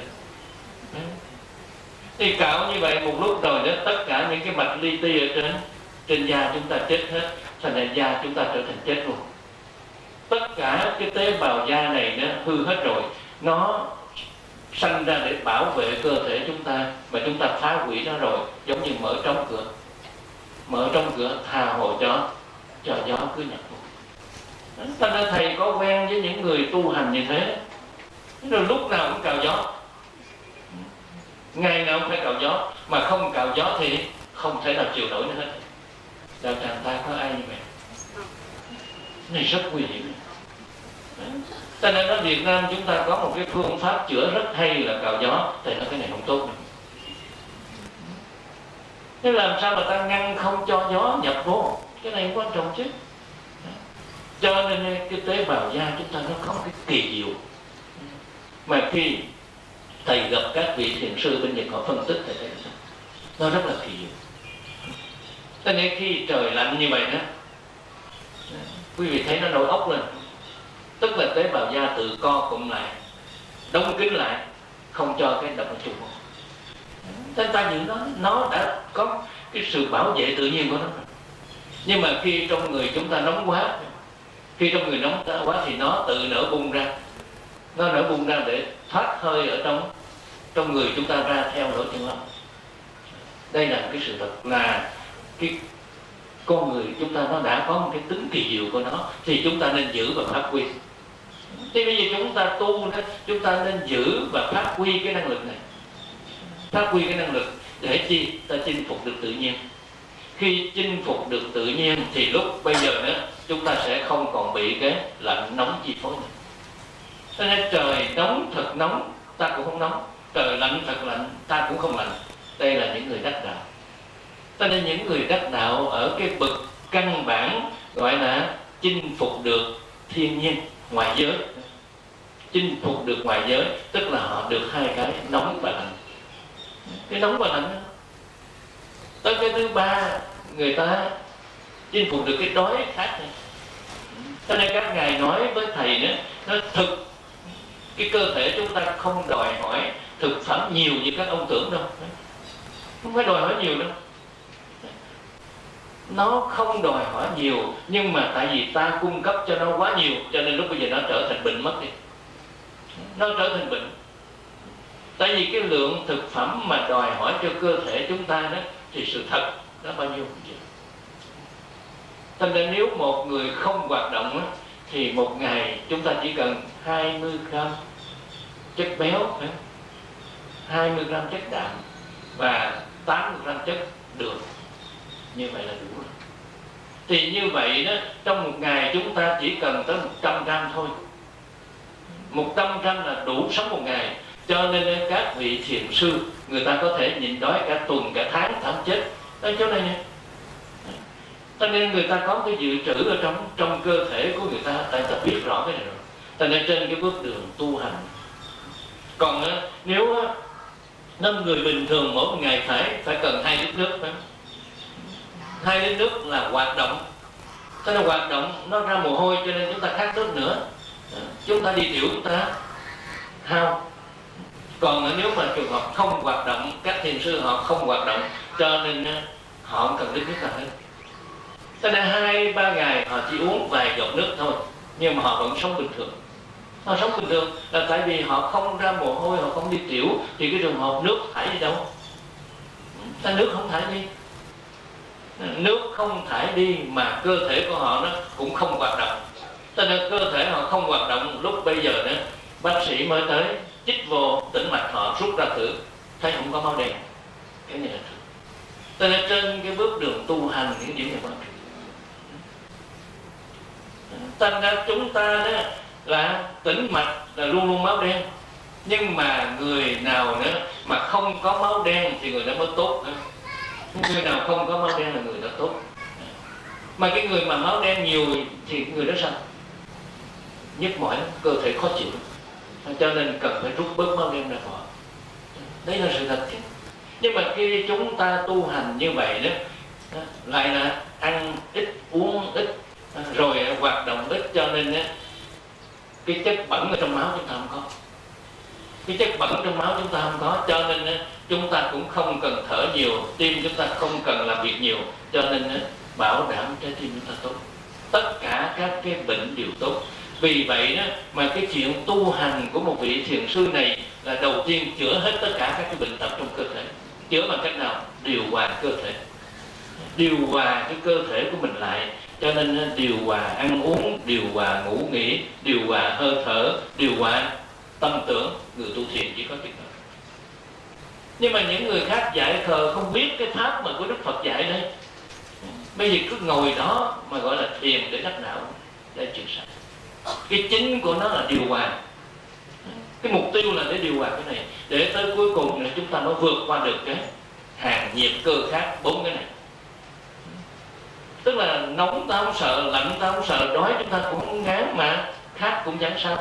Thì cạo như vậy một lúc rồi đó, tất cả những cái mạch li ti ở trên trên da chúng ta chết hết, thành ra da chúng ta trở thành chết luôn. Tất cả cái tế bào da này nó hư hết rồi, nó sanh ra để bảo vệ cơ thể chúng ta mà chúng ta phá hủy nó rồi, giống như mở trống cửa. Mở trong cửa tha hồ cho cho gió cứ nhập vô. Ta nên thầy có quen với những người tu hành như thế, rồi lúc nào cũng cạo gió, ngày nào cũng phải cạo gió, mà không cạo gió thì không thể nào chịu nổi nữa hết. Đạo tràng ta có ai như vậy? Này rất nguy hiểm. Cho nên ở Việt Nam chúng ta có một cái phương pháp chữa rất hay là cạo gió. Thầy nói cái này không tốt nữa. Thế làm sao mà ta ngăn không cho gió nhập vô? Cái này quan trọng chứ. Cho nên cái tế bào da chúng ta nó có cái kỳ diệu. Mà khi thầy gặp các vị thiền sư bên Nhật họ phân tích thầy thấy nó rất là kỳ diệu. Cho nên khi trời lạnh như vậy đó, quý vị thấy nó nổi ốc lên. Tức là tế bào da tự co cụm lại, đóng kín lại, không cho cái độc nó chung vô. Nên ta những nó nó đã có cái sự bảo vệ tự nhiên của nó. Nhưng mà khi trong người chúng ta nóng quá, khi trong người nóng quá thì nó tự nở bung ra, nó nở bung ra để thoát hơi ở trong trong người chúng ta ra theo lỗ chân lông. Đây là cái sự thật là cái con người chúng ta nó đã có một cái tính kỳ diệu của nó, thì chúng ta nên giữ và phát huy. Thì bây giờ chúng ta tu đó, chúng ta nên giữ và phát huy cái năng lực này. Phát huy cái năng lực để chi? Ta chinh phục được tự nhiên. Khi chinh phục được tự nhiên thì lúc bây giờ đó chúng ta sẽ không còn bị cái lạnh nóng chi phối nữa. Cho nên trời nóng thật nóng, ta cũng không nóng. Trời lạnh thật lạnh, ta cũng không lạnh. Đây là những người đắc đạo. Cho nên những người đắc đạo ở cái bậc căn bản gọi là chinh phục được thiên nhiên, ngoại giới. Chinh phục được ngoại giới tức là họ được hai cái nóng và lạnh. Cái nóng và lạnh. Tới cái thứ ba, người ta chinh phục được cái đói khát này. Cho nên các ngài nói với thầy đó, nó thực cái cơ thể chúng ta không đòi hỏi thực phẩm nhiều như các ông tưởng đâu. Không phải đòi hỏi nhiều đâu. Nó không đòi hỏi nhiều, nhưng mà tại vì ta cung cấp cho nó quá nhiều, cho nên lúc bây giờ nó trở thành bệnh mất đi. Nó trở thành bệnh. Tại vì cái lượng thực phẩm mà đòi hỏi cho cơ thể chúng ta đó thì sự thật nó bao nhiêu cũng chịu. Cho nên nếu một người không hoạt động đó, thì một ngày chúng ta chỉ cần hai mươi gram chất béo, hai mươi gram chất đạm và tám mươi gram chất đường. Như vậy là đủ rồi. Thì như vậy đó, trong một ngày chúng ta chỉ cần tới một trăm gram thôi. một trăm gram là đủ sống một ngày. Cho nên các vị thiền sư người ta có thể nhịn đói cả tuần, cả tháng, tháng chết. Ở chỗ này nè. Cho nên người ta có cái dự trữ ở trong trong cơ thể của người ta, tại ta biết rõ cái này rồi. Cho nên trên cái bước đường tu hành. Còn nếu năm người bình thường mỗi một ngày phải phải cần hai lít nước, phải không? Hai lít nước là hoạt động. Cho nên hoạt động nó ra mồ hôi, cho nên chúng ta khát nước nữa. Chúng ta đi tiểu chúng ta hao. Còn nếu mà trường hợp không hoạt động, các thiền sư họ không hoạt động, cho nên họ không cần lít nước nào hết. Cho nên hai ba ngày họ chỉ uống vài giọt nước thôi, nhưng mà họ vẫn sống bình thường. Họ sống bình thường là tại vì họ không ra mồ hôi, họ không đi tiểu, thì cái trường hợp nước thải đi đâu? Ta nước không thải đi. Nước không thải đi mà cơ thể của họ nó cũng không hoạt động. Cho nên cơ thể họ không hoạt động, lúc bây giờ đó bác sĩ mới tới chích vô tĩnh mạch họ rút ra thử thấy không có máu đen, cái này là thật. Cho nên trên cái bước đường tu hành những điểm này quan trọng. Thành ra chúng ta đó là tĩnh mạch là luôn luôn máu đen, nhưng mà người nào nữa mà không có máu đen thì người đó mới tốt nữa. Người nào không có máu đen là người đó tốt. Mà cái người mà máu đen nhiều thì người đó sao? Nhức mỏi, cơ thể khó chịu, cho nên cần phải rút bớt máu đen ra khỏi. Đấy là sự thật chứ. Nhưng mà khi chúng ta tu hành như vậy đó, lại là ăn ít uống ít rồi hoạt động ít, cho nên á, cái chất bẩn ở trong máu chúng ta không có. Cái chất bẩn trong máu chúng ta không có, cho nên á, chúng ta cũng không cần thở nhiều, tim chúng ta không cần làm việc nhiều, cho nên á, bảo đảm trái tim chúng ta tốt. Tất cả các cái bệnh đều tốt. Vì vậy đó mà cái chuyện tu hành của một vị thiền sư này là đầu tiên chữa hết tất cả các cái bệnh tật trong cơ thể. Chữa bằng cách nào? Điều hòa cơ thể, điều hòa cái cơ thể của mình lại. Cho nên điều hòa ăn uống, điều hòa ngủ nghỉ, điều hòa hơi thở, điều hòa tâm tưởng. Người tu thiền chỉ có chuyện đó. Nhưng mà những người khác dạy khờ không biết cái pháp mà của Đức Phật dạy đây. Bây giờ cứ ngồi đó mà gọi là thiền để đắc đạo, để chuyện sai. Cái chính của nó là điều hòa. Cái mục tiêu là để điều hòa cái này, để tới cuối cùng là chúng ta mới vượt qua được cái hàng nhiệt cơ khác, bốn cái này. Tức là nóng ta không sợ, lạnh ta không sợ, đói chúng ta cũng không ngán, mà khác cũng chẳng sao.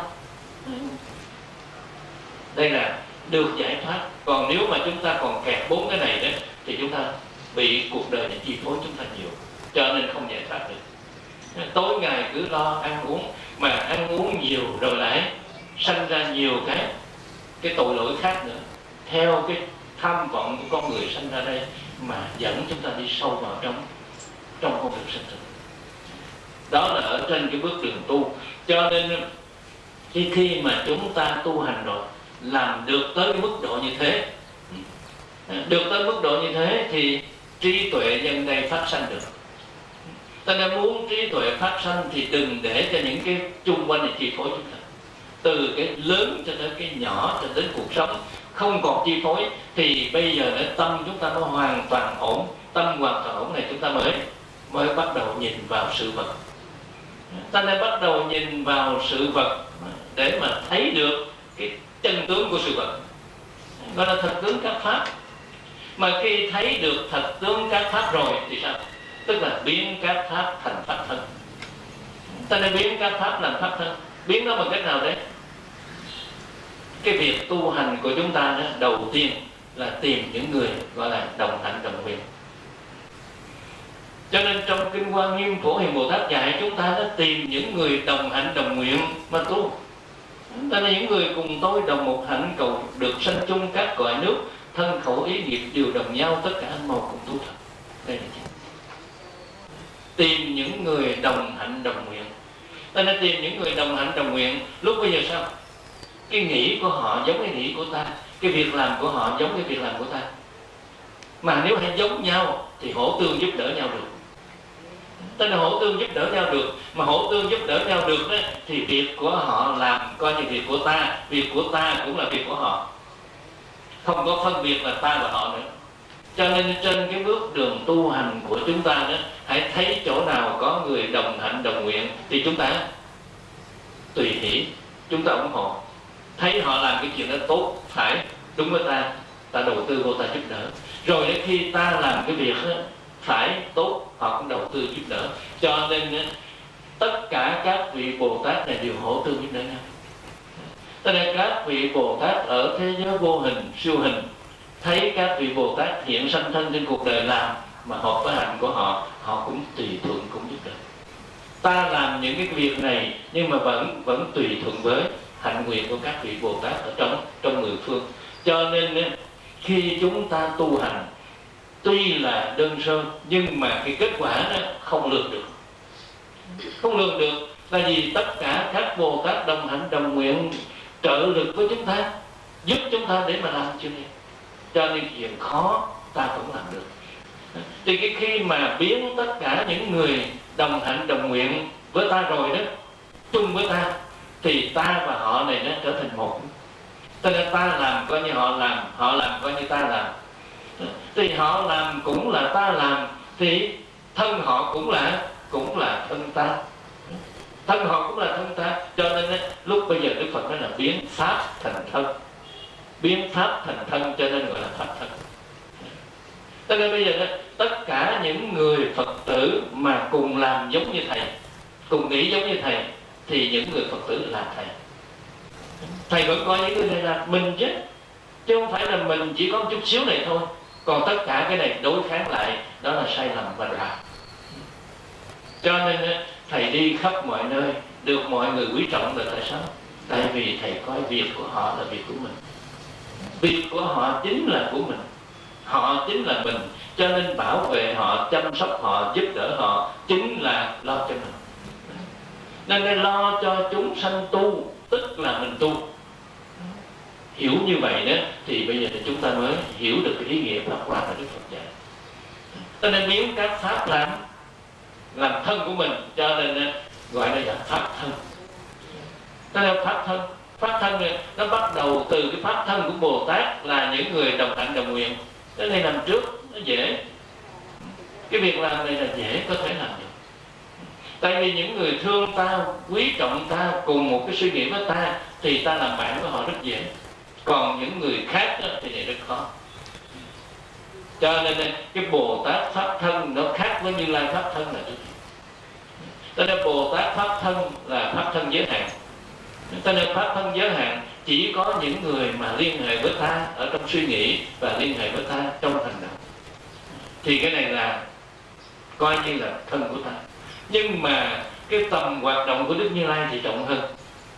Đây là được giải thoát. Còn nếu mà chúng ta còn kẹt bốn cái này đó, thì chúng ta bị cuộc đời này chi phối chúng ta nhiều, cho nên không giải thoát được. Tối ngày cứ lo ăn uống, mà ăn uống nhiều rồi lại sanh ra nhiều cái cái tội lỗi khác nữa, theo cái tham vọng của con người sanh ra đây, mà dẫn chúng ta đi sâu vào trong trong con đường sinh tử. Đó là ở trên cái bước đường tu. Cho nên khi khi mà chúng ta tu hành rồi, làm được tới cái mức độ như thế, được tới mức độ như thế thì trí tuệ nhân đây phát sanh được. Ta nên muốn trí tuệ phát sanh thì đừng để cho những cái chung quanh này chi phối chúng ta. Từ cái lớn cho tới cái nhỏ, cho đến cuộc sống không còn chi phối, thì bây giờ để tâm chúng ta nó hoàn toàn ổn. Tâm hoàn toàn ổn này chúng ta mới mới bắt đầu nhìn vào sự vật. Ta nên bắt đầu nhìn vào sự vật để mà thấy được cái chân tướng của sự vật, gọi là thật tướng các pháp. Mà khi thấy được thật tướng các pháp rồi thì sao? Tức là biến các pháp thành pháp thân. Ta nên biến các pháp làm pháp thân. Biến nó bằng cách nào đấy? Cái việc tu hành của chúng ta đó, đầu tiên là tìm những người gọi là đồng hạnh đồng nguyện. Cho nên trong Kinh Hoa Nghiêm Phổ Hiền Bồ Tát dạy chúng ta đã tìm những người đồng hạnh đồng nguyện mà tu. Ta là những người cùng tôi đồng một hạnh, cầu được sanh chung các cõi nước, thân khẩu ý nghiệp đều đồng nhau, tất cả anh màu cùng tu thật. Đây là gì? Tìm những người đồng hạnh đồng nguyện. Ta nên tìm những người đồng hạnh đồng nguyện. Lúc bây giờ sao? Cái nghĩ của họ giống cái nghĩ của ta, cái việc làm của họ giống cái việc làm của ta. Mà nếu hay giống nhau thì hỗ tương giúp đỡ nhau được. Tức là hỗ tương giúp đỡ nhau được. Mà hỗ tương giúp đỡ nhau được đó, thì việc của họ làm coi như việc của ta, việc của ta cũng là việc của họ, không có phân biệt là ta và họ nữa. Cho nên trên cái bước đường tu hành của chúng ta đó, hãy thấy chỗ nào có người đồng hạnh đồng nguyện thì chúng ta tùy hỷ, chúng ta ủng hộ. Thấy họ làm cái chuyện đó tốt, phải, đúng với ta, ta đầu tư vô, ta giúp đỡ. Rồi đến khi ta làm cái việc đó, phải, tốt, họ cũng đầu tư giúp đỡ. Cho nên tất cả các vị Bồ Tát này đều hỗ tương giúp đỡ nhau. Cho nên các vị Bồ Tát ở thế giới vô hình, siêu hình, thấy các vị Bồ Tát hiện sanh thân trên cuộc đời làm mà hợp với hạnh của họ, họ cũng tùy thuận, cũng giúp đỡ. Ta làm những cái việc này nhưng mà vẫn vẫn tùy thuận với hạnh nguyện của các vị Bồ Tát ở trong trong mười phương. Cho nên khi chúng ta tu hành tuy là đơn sơ, nhưng mà cái kết quả đó không lường được. Không lường được là vì tất cả các Bồ Tát đồng hạnh đồng nguyện trợ lực với chúng ta, giúp chúng ta để mà làm chuyện này. Cho nên chuyện khó ta cũng làm được. Thì cái khi mà biến tất cả những người đồng hạnh đồng nguyện với ta rồi đó, chung với ta, thì ta và họ này nó trở thành một. Cho nên ta làm coi như họ làm, họ làm coi như ta làm. Thì họ làm cũng là ta làm, thì thân họ cũng là cũng là thân ta, thân họ cũng là thân ta. Cho nên lúc bây giờ Đức Phật nói là biến pháp thành thân, biến pháp thành thân, cho nên gọi là pháp thân. Cho nên bây giờ tất cả những người Phật tử mà cùng làm giống như thầy, cùng nghĩ giống như thầy, thì những người Phật tử là thầy. Thầy vẫn coi những người này là mình chứ, chứ không phải là mình chỉ có một chút xíu này thôi. Còn tất cả cái này đối kháng lại, đó là sai lầm và rào. Cho nên thầy đi khắp mọi nơi, được mọi người quý trọng là tại sao? Tại vì thầy coi việc của họ là việc của mình, việc của họ chính là của mình, họ chính là mình. Cho nên bảo vệ họ, chăm sóc họ, giúp đỡ họ chính là lo cho mình. Nên, nên lo cho chúng sanh tu, tức là mình tu. Hiểu như vậy đó thì bây giờ chúng ta mới hiểu được cái ý nghĩa Pháp quả mà Đức Phật dạy. Cho nên biến các pháp làm làm thân của mình, cho nên gọi là pháp thân. Cho nên pháp thân, pháp thân này, nó bắt đầu từ cái pháp thân của Bồ Tát là những người đồng hạnh đồng nguyện. Cái này làm trước nó dễ, cái việc làm này là dễ có thể làm được. Tại vì những người thương ta, quý trọng ta, cùng một cái suy nghĩ với ta, thì ta làm bạn với họ rất dễ. Còn những người khác đó, thì này rất khó. Cho nên cái Bồ Tát pháp thân nó khác với Như Lai pháp thân là như thế. Cho nên Bồ Tát pháp thân là pháp thân giới hạn. Cho nên pháp thân giới hạn chỉ có những người mà liên hệ với ta ở trong suy nghĩ và liên hệ với ta trong hành động, thì cái này là coi như là thân của ta. Nhưng mà cái tầm hoạt động của Đức Như Lai thì rộng hơn.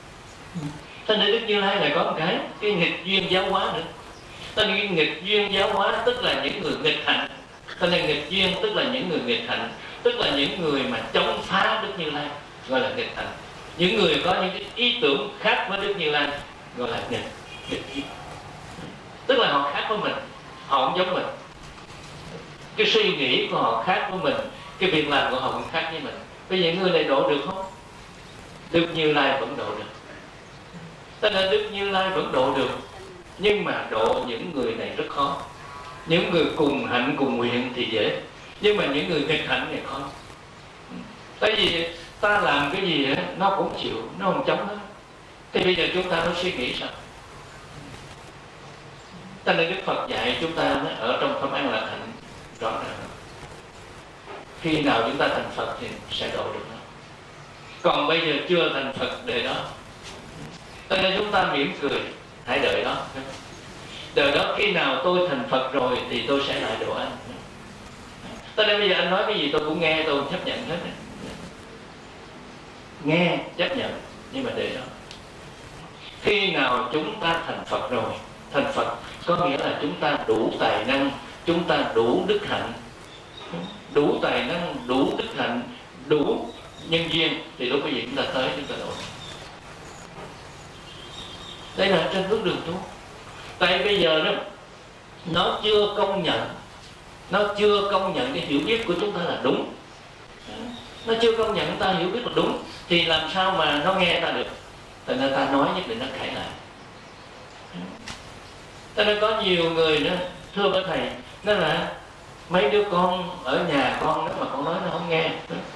Cho nên Đức Như Lai lại có một cái cái nghịch duyên giáo hóa nữa. Cho nên cái nghịch duyên giáo hóa tức là những người nghịch hạnh. Cho nên nghịch duyên tức là những người nghịch hạnh, tức là những người mà chống phá Đức Như Lai, gọi là nghịch hạnh. Những người có những cái ý tưởng khác với Đức Như Lai gọi là nghịch nghịch duyên. Tức là họ khác với mình, họ không giống mình, cái suy nghĩ của họ khác với mình, cái việc làm của họ cũng khác với mình. Bây giờ người này độ được không? Đức Như Lai vẫn độ được. Cho nên Đức Như Lai vẫn độ được, nhưng mà độ những người này rất khó. Những người cùng hạnh cùng nguyện thì dễ, nhưng mà những người nghịch hạnh này khó. Tại vì ta làm cái gì đó, nó cũng chịu, nó không chống hết. Thì bây giờ chúng ta mới suy nghĩ sao? Cho nên Đức Phật dạy chúng ta ở trong Pháp An Lạc Hạnh rõ ràng, khi nào chúng ta thành Phật thì sẽ độ được nó. Còn bây giờ chưa thành Phật để đó. Cho nên chúng ta mỉm cười, hãy đợi đó. Đợi đó, khi nào tôi thành Phật rồi thì tôi sẽ lại độ anh. Cho nên bây giờ anh nói cái gì tôi cũng nghe, tôi chấp nhận hết. Nghe, chấp nhận, nhưng mà để đó. Khi nào chúng ta thành Phật rồi, thành Phật có nghĩa là chúng ta đủ tài năng, chúng ta đủ đức hạnh, đủ tài năng, đủ đức hạnh, đủ nhân duyên, thì lúc bây giờ chúng ta tới chúng ta độ. Đây là trên bước đường tu. Tại bây giờ đó, nó chưa công nhận, nó chưa công nhận cái hiểu biết của chúng ta là đúng, nó chưa công nhận ta hiểu biết là đúng, thì làm sao mà nó nghe ta được? Tại nên ta nói nhất định nó cãi lại. Cho nên có nhiều người nữa thưa với thầy, nó là mấy đứa con ở nhà con đó mà con nói nó không nghe.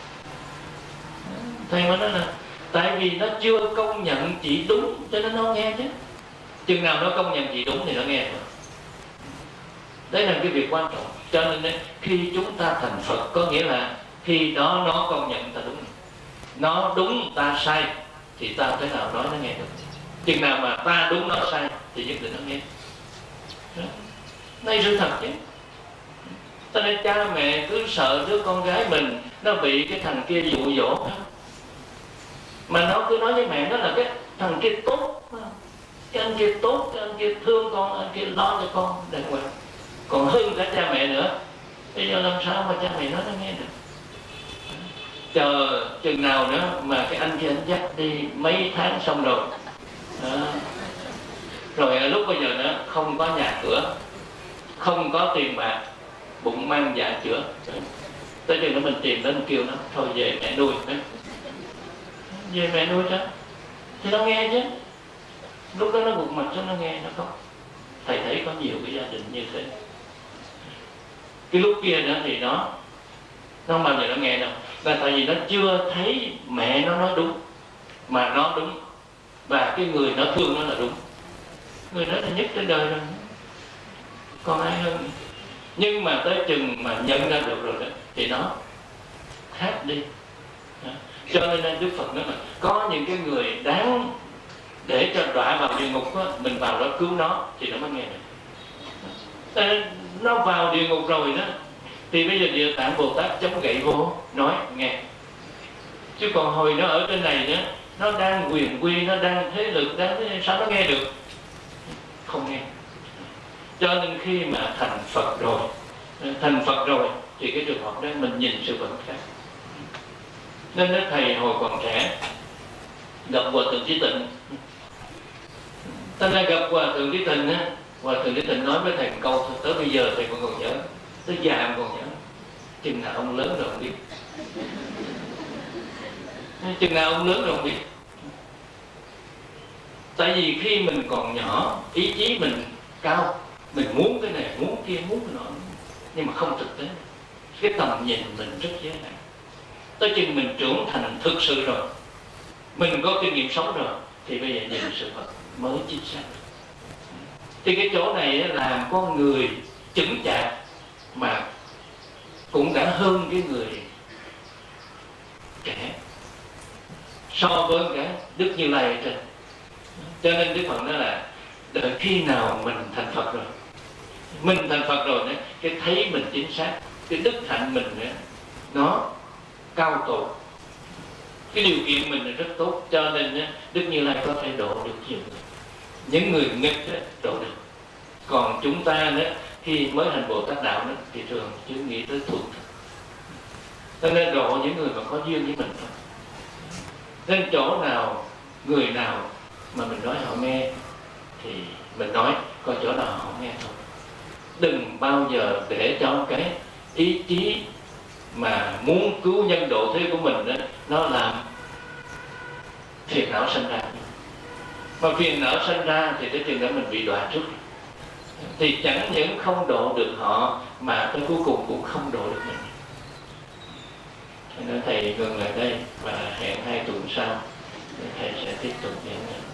Thầy mới nói là tại vì nó chưa công nhận chị đúng cho nên nó nghe chứ. Chừng nào nó công nhận chị đúng thì nó nghe. Đấy là cái việc quan trọng. Cho nên khi chúng ta thành Phật có nghĩa là khi đó nó công nhận ta đúng, nó đúng ta sai, thì ta thế nào nói nó nghe được. Chừng nào mà ta đúng nó sai thì nhất định nó nghe. Đây sự thật chứ. Cho nên cha mẹ cứ sợ đứa con gái mình nó bị cái thằng kia dụ dỗ, mà nó cứ nói với mẹ nó là cái thằng kia tốt, cái anh kia tốt, cái anh kia thương con, anh kia lo cho con đàng hoàng, còn hơn cả cha mẹ nữa. Bây giờ làm sao mà cha mẹ nói nó nghe được? Chờ chừng nào nữa mà cái anh kia anh dắt đi mấy tháng xong rồi đó. Rồi lúc bây giờ nữa không có nhà cửa, không có tiền bạc, bụng mang dạ chữa, tới chừng đó mình tìm đến kêu nó thôi về mẹ nuôi, về mẹ nuôi cho thì nó nghe chứ. Lúc đó nó gục mặt xuống nó nghe nó khóc. Thầy thấy có nhiều cái gia đình như thế. Cái lúc kia nữa thì nó nó không bao giờ nó nghe đâu, là tại vì nó chưa thấy mẹ nó nói đúng mà nó đúng, và cái người nó thương nó là đúng. Người đó là nhất trên đời rồi, còn ai hơn. Nhưng mà tới chừng mà nhận ra được rồi đó thì nó khác đi. Cho nên Đức Phật nói là có những cái người đáng để cho đọa vào địa ngục đó, mình vào đó cứu nó thì nó mới nghe được. Nó vào địa ngục rồi đó thì bây giờ Địa Tạng Bồ Tát chống gậy vô nói nghe. Chứ còn hồi nó ở trên này đó, nó đang quyền quy, nó đang thế lực, đang sao nó nghe được? Không nghe. Cho nên khi mà thành Phật rồi, thành Phật rồi thì cái trường hợp đó mình nhìn sự vật khác. Nên nói thầy hồi còn trẻ gặp Hòa Thượng Trí Tịnh, ta ra gặp Hòa Thượng Trí Tịnh á, Hòa Thượng Trí Tịnh nói với thầy một câu tới bây giờ thầy vẫn còn nhớ, tới già còn nhớ. Chừng nào ông lớn rồi không biết, chừng nào ông lớn rồi không biết. Tại vì khi mình còn nhỏ, ý chí mình cao, mình muốn cái này, muốn kia, muốn cái nọ, nhưng mà không thực tế. Cái tầm nhìn mình rất giới hạn. Tới chừng mình trưởng thành thực sự rồi, mình có kinh nghiệm sống rồi, thì bây giờ nhìn sự vật mới chính xác. Thì cái chỗ này làm con người chững chạc mà cũng đã hơn cái người trẻ so với cái Đức Như Lai ở trên. Cho nên Đức Phật nói là đợi khi nào mình thành Phật rồi, mình thành Phật rồi đó, cái thấy mình chính xác, cái đức hạnh mình đó, nó cao tột, cái điều kiện mình là rất tốt. Cho nên đó, Đức Như Lai có thể độ được nhiều người. Những người nghịch đó, độ được. Còn chúng ta đó, khi mới hành Bồ Tát Đạo đó, thì thường chỉ nghĩ tới thuận. Cho nên độ những người mà có duyên với mình thôi. Nên chỗ nào, người nào mà mình nói họ nghe thì mình nói, còn chỗ nào họ nghe thôi. Đừng bao giờ để cho cái ý chí mà muốn cứu nhân độ thế của mình đó, nó làm phiền não sinh ra. Mà phiền não sinh ra thì tới chừng đó mình bị đọa trước, thì chẳng những không độ được họ mà tới cuối cùng cũng không độ được mình. Nên thầy ngừng lại đây và hẹn hai tuần sau thầy sẽ tiếp tục giảng dạy.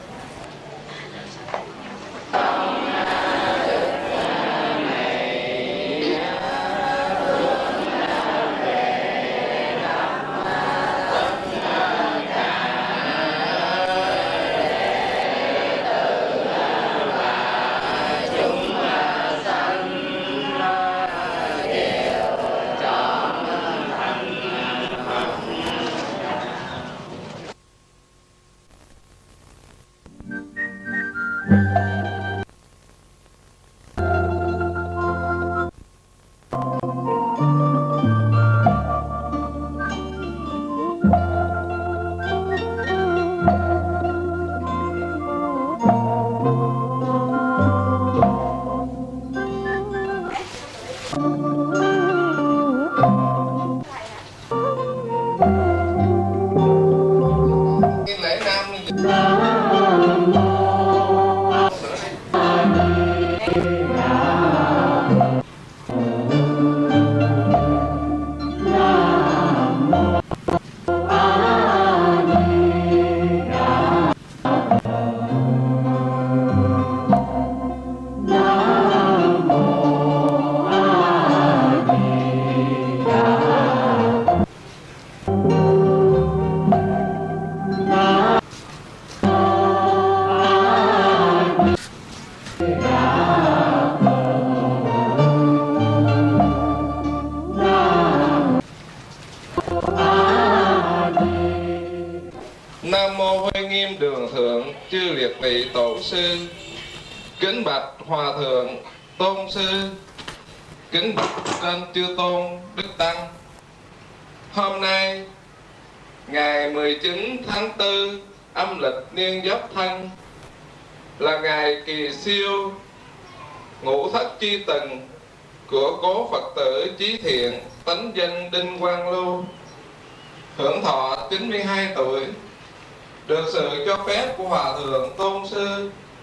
Kính bạch Hòa Thượng Tôn Sư, kính bạch trên chư tôn Đức Tăng. Hôm nay ngày mười chín tháng tư âm lịch niên Giáp Thân là ngày kỳ siêu ngũ thất chi từng của cố Phật tử Chí Thiện tánh danh Đinh Quang Lưu, hưởng thọ chín mươi hai tuổi. Được sự cho phép của Hòa Thượng Tôn Sư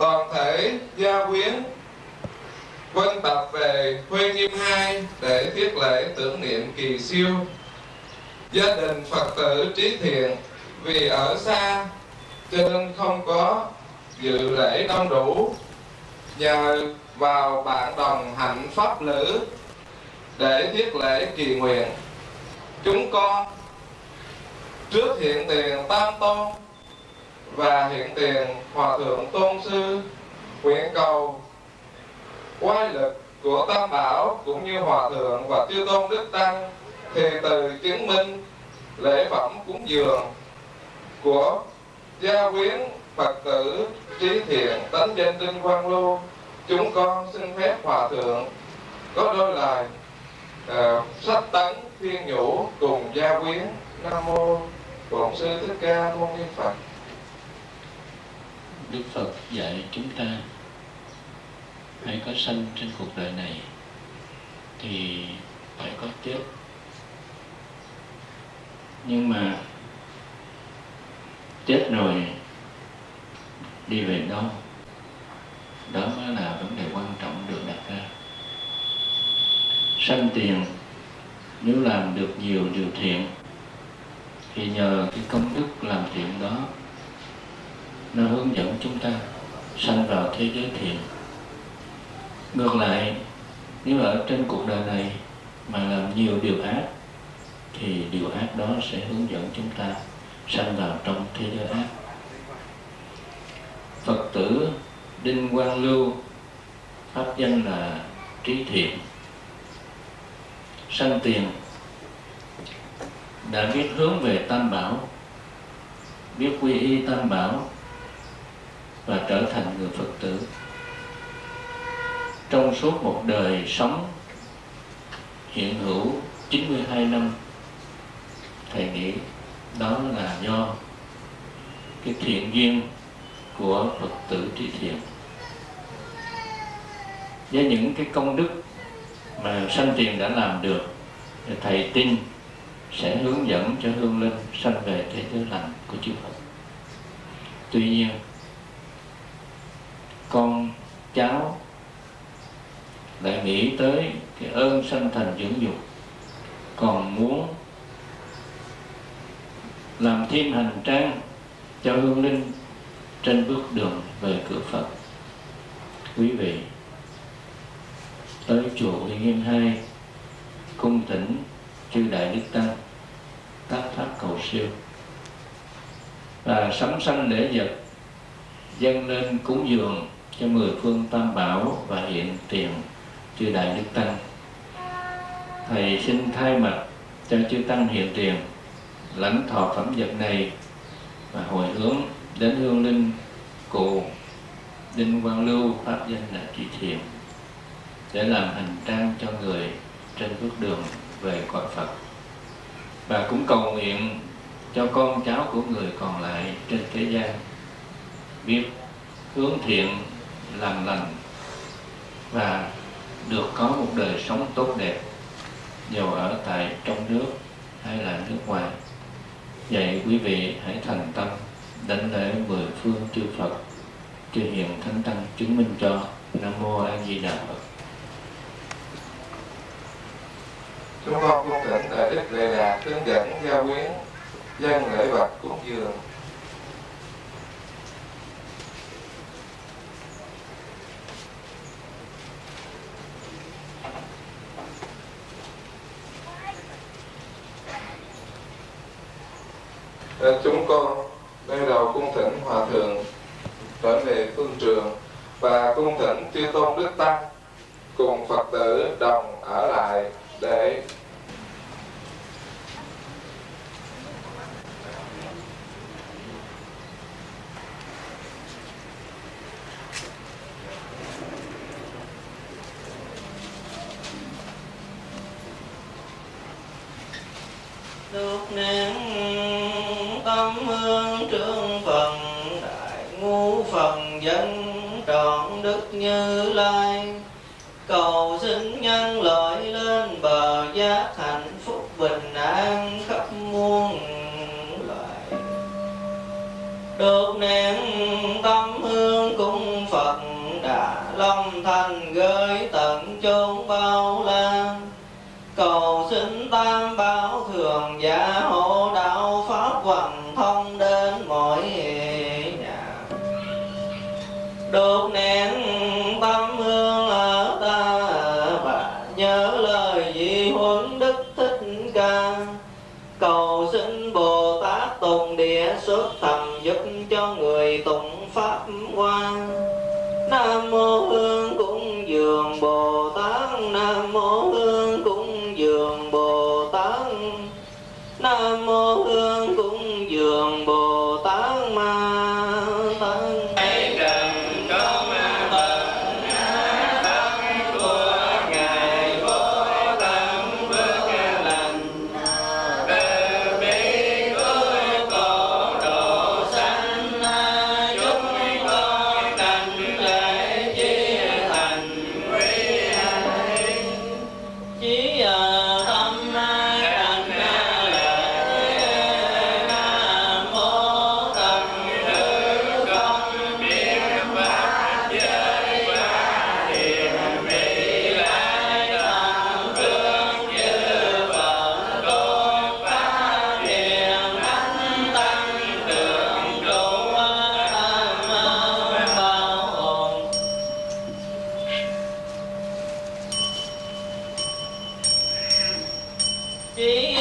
toàn thể gia quyến quân tập về Huê Nghiêm hai để thiết lễ tưởng niệm kỳ siêu. Gia đình Phật tử trí thiện vì ở xa cho nên không có dự lễ đông đủ, nhờ vào bạn đồng hạnh pháp lữ để thiết lễ kỳ nguyện, chúng con trước hiện tiền Tam Tôn và hiện tiền Hòa Thượng Tôn Sư nguyện cầu oai lực của Tam Bảo cũng như Hòa Thượng và Chư Tôn Đức Tăng thì từ chứng minh lễ phẩm cúng dường của gia quyến Phật tử trí thiện tánh danh Đinh Quang Lưu, chúng con xin phép Hòa Thượng có đôi lời uh, sách tấn khuyên nhủ cùng gia quyến. Nam mô Bổn Sư Thích Ca Mâu Ni Phật. Đức Phật dạy chúng ta hãy có sanh trên cuộc đời này thì phải có chết. Nhưng mà chết rồi đi về đâu? Đó mới là vấn đề quan trọng được đặt ra. Sanh tiền nếu làm được nhiều điều thiện thì nhờ cái công đức làm thiện đó nó hướng dẫn chúng ta sanh vào thế giới thiện. Ngược lại, nếu ở trên cuộc đời này mà làm nhiều điều ác thì điều ác đó sẽ hướng dẫn chúng ta sanh vào trong thế giới ác. Phật tử Đinh Quang Lưu, pháp danh là trí thiện, sanh tiền đã biết hướng về Tam Bảo, biết quy y Tam Bảo và trở thành người Phật tử. Trong suốt một đời sống hiện hữu chín mươi hai năm, thầy nghĩ đó là do cái thiện duyên của Phật tử trí thiện. Với những cái công đức mà sanh tiền đã làm được, thầy tin sẽ hướng dẫn cho hương linh sanh về thế giới lành của chư Phật. Tuy nhiên, con cháu lại nghĩ tới cái ơn sanh thành dưỡng dục, còn muốn làm thêm hành trang cho hương linh trên bước đường về cửa Phật. Quý vị tới chùa Huệ Nghiêm hai cung thỉnh chư Đại Đức Tăng tác pháp cầu siêu và sắm sanh lễ vật dâng lên cúng dường cho mười phương Tam Bảo và hiện tiền chư Đại Đức Tăng. Thầy xin thay mặt cho chư Tăng hiện tiền lãnh thọ phẩm vật này và hồi hướng đến hương linh cụ Đinh Quang Lưu, pháp danh là trí thiện, để làm hành trang cho người trên bước đường về cõi Phật, và cũng cầu nguyện cho con cháu của người còn lại trên thế gian biết hướng thiện, làm lành và được có một đời sống tốt đẹp, dù ở tại trong nước hay là nước ngoài. Vậy quý vị hãy thành tâm đảnh lễ mười phương chư Phật, chư hiền thánh tăng chứng minh cho. Nam mô A Di Đà Phật. Chúng con cung thỉnh Đại Đức Lệ Đạt hướng dẫn gia quyến dâng lễ vật cúng dường. Chúng con đây đầu cung thỉnh Hòa Thượng trở về phương trường và cung thỉnh chư Tôn Đức Tăng cùng Phật tử đồng ở lại để được niệm tâm hương trương phần đại ngu phần dân trọn đức Như Lai, cầu xin nhân loại lên bờ giác hạnh phúc bình an khắp muôn loài. Được niệm tâm hương cung Phật âm thanh gửi tận chốn bao la. Cầu xin tam bảo thường gia hộ đạo pháp hoằng thông đến mọi nhà. Đốt nén tâm hương ở ta bà, nhớ lời di huấn Đức Thích Ca. Cầu xin Bồ Tát tùng địa xuất thầm giúp cho người tụng pháp hoa. Nam mô Hương cúng dường Bồ Tát, Nam mô Hương cúng dường Bồ Tát, Nam mô Hương cúng dường Bồ Tát Ma Tát. Chỉ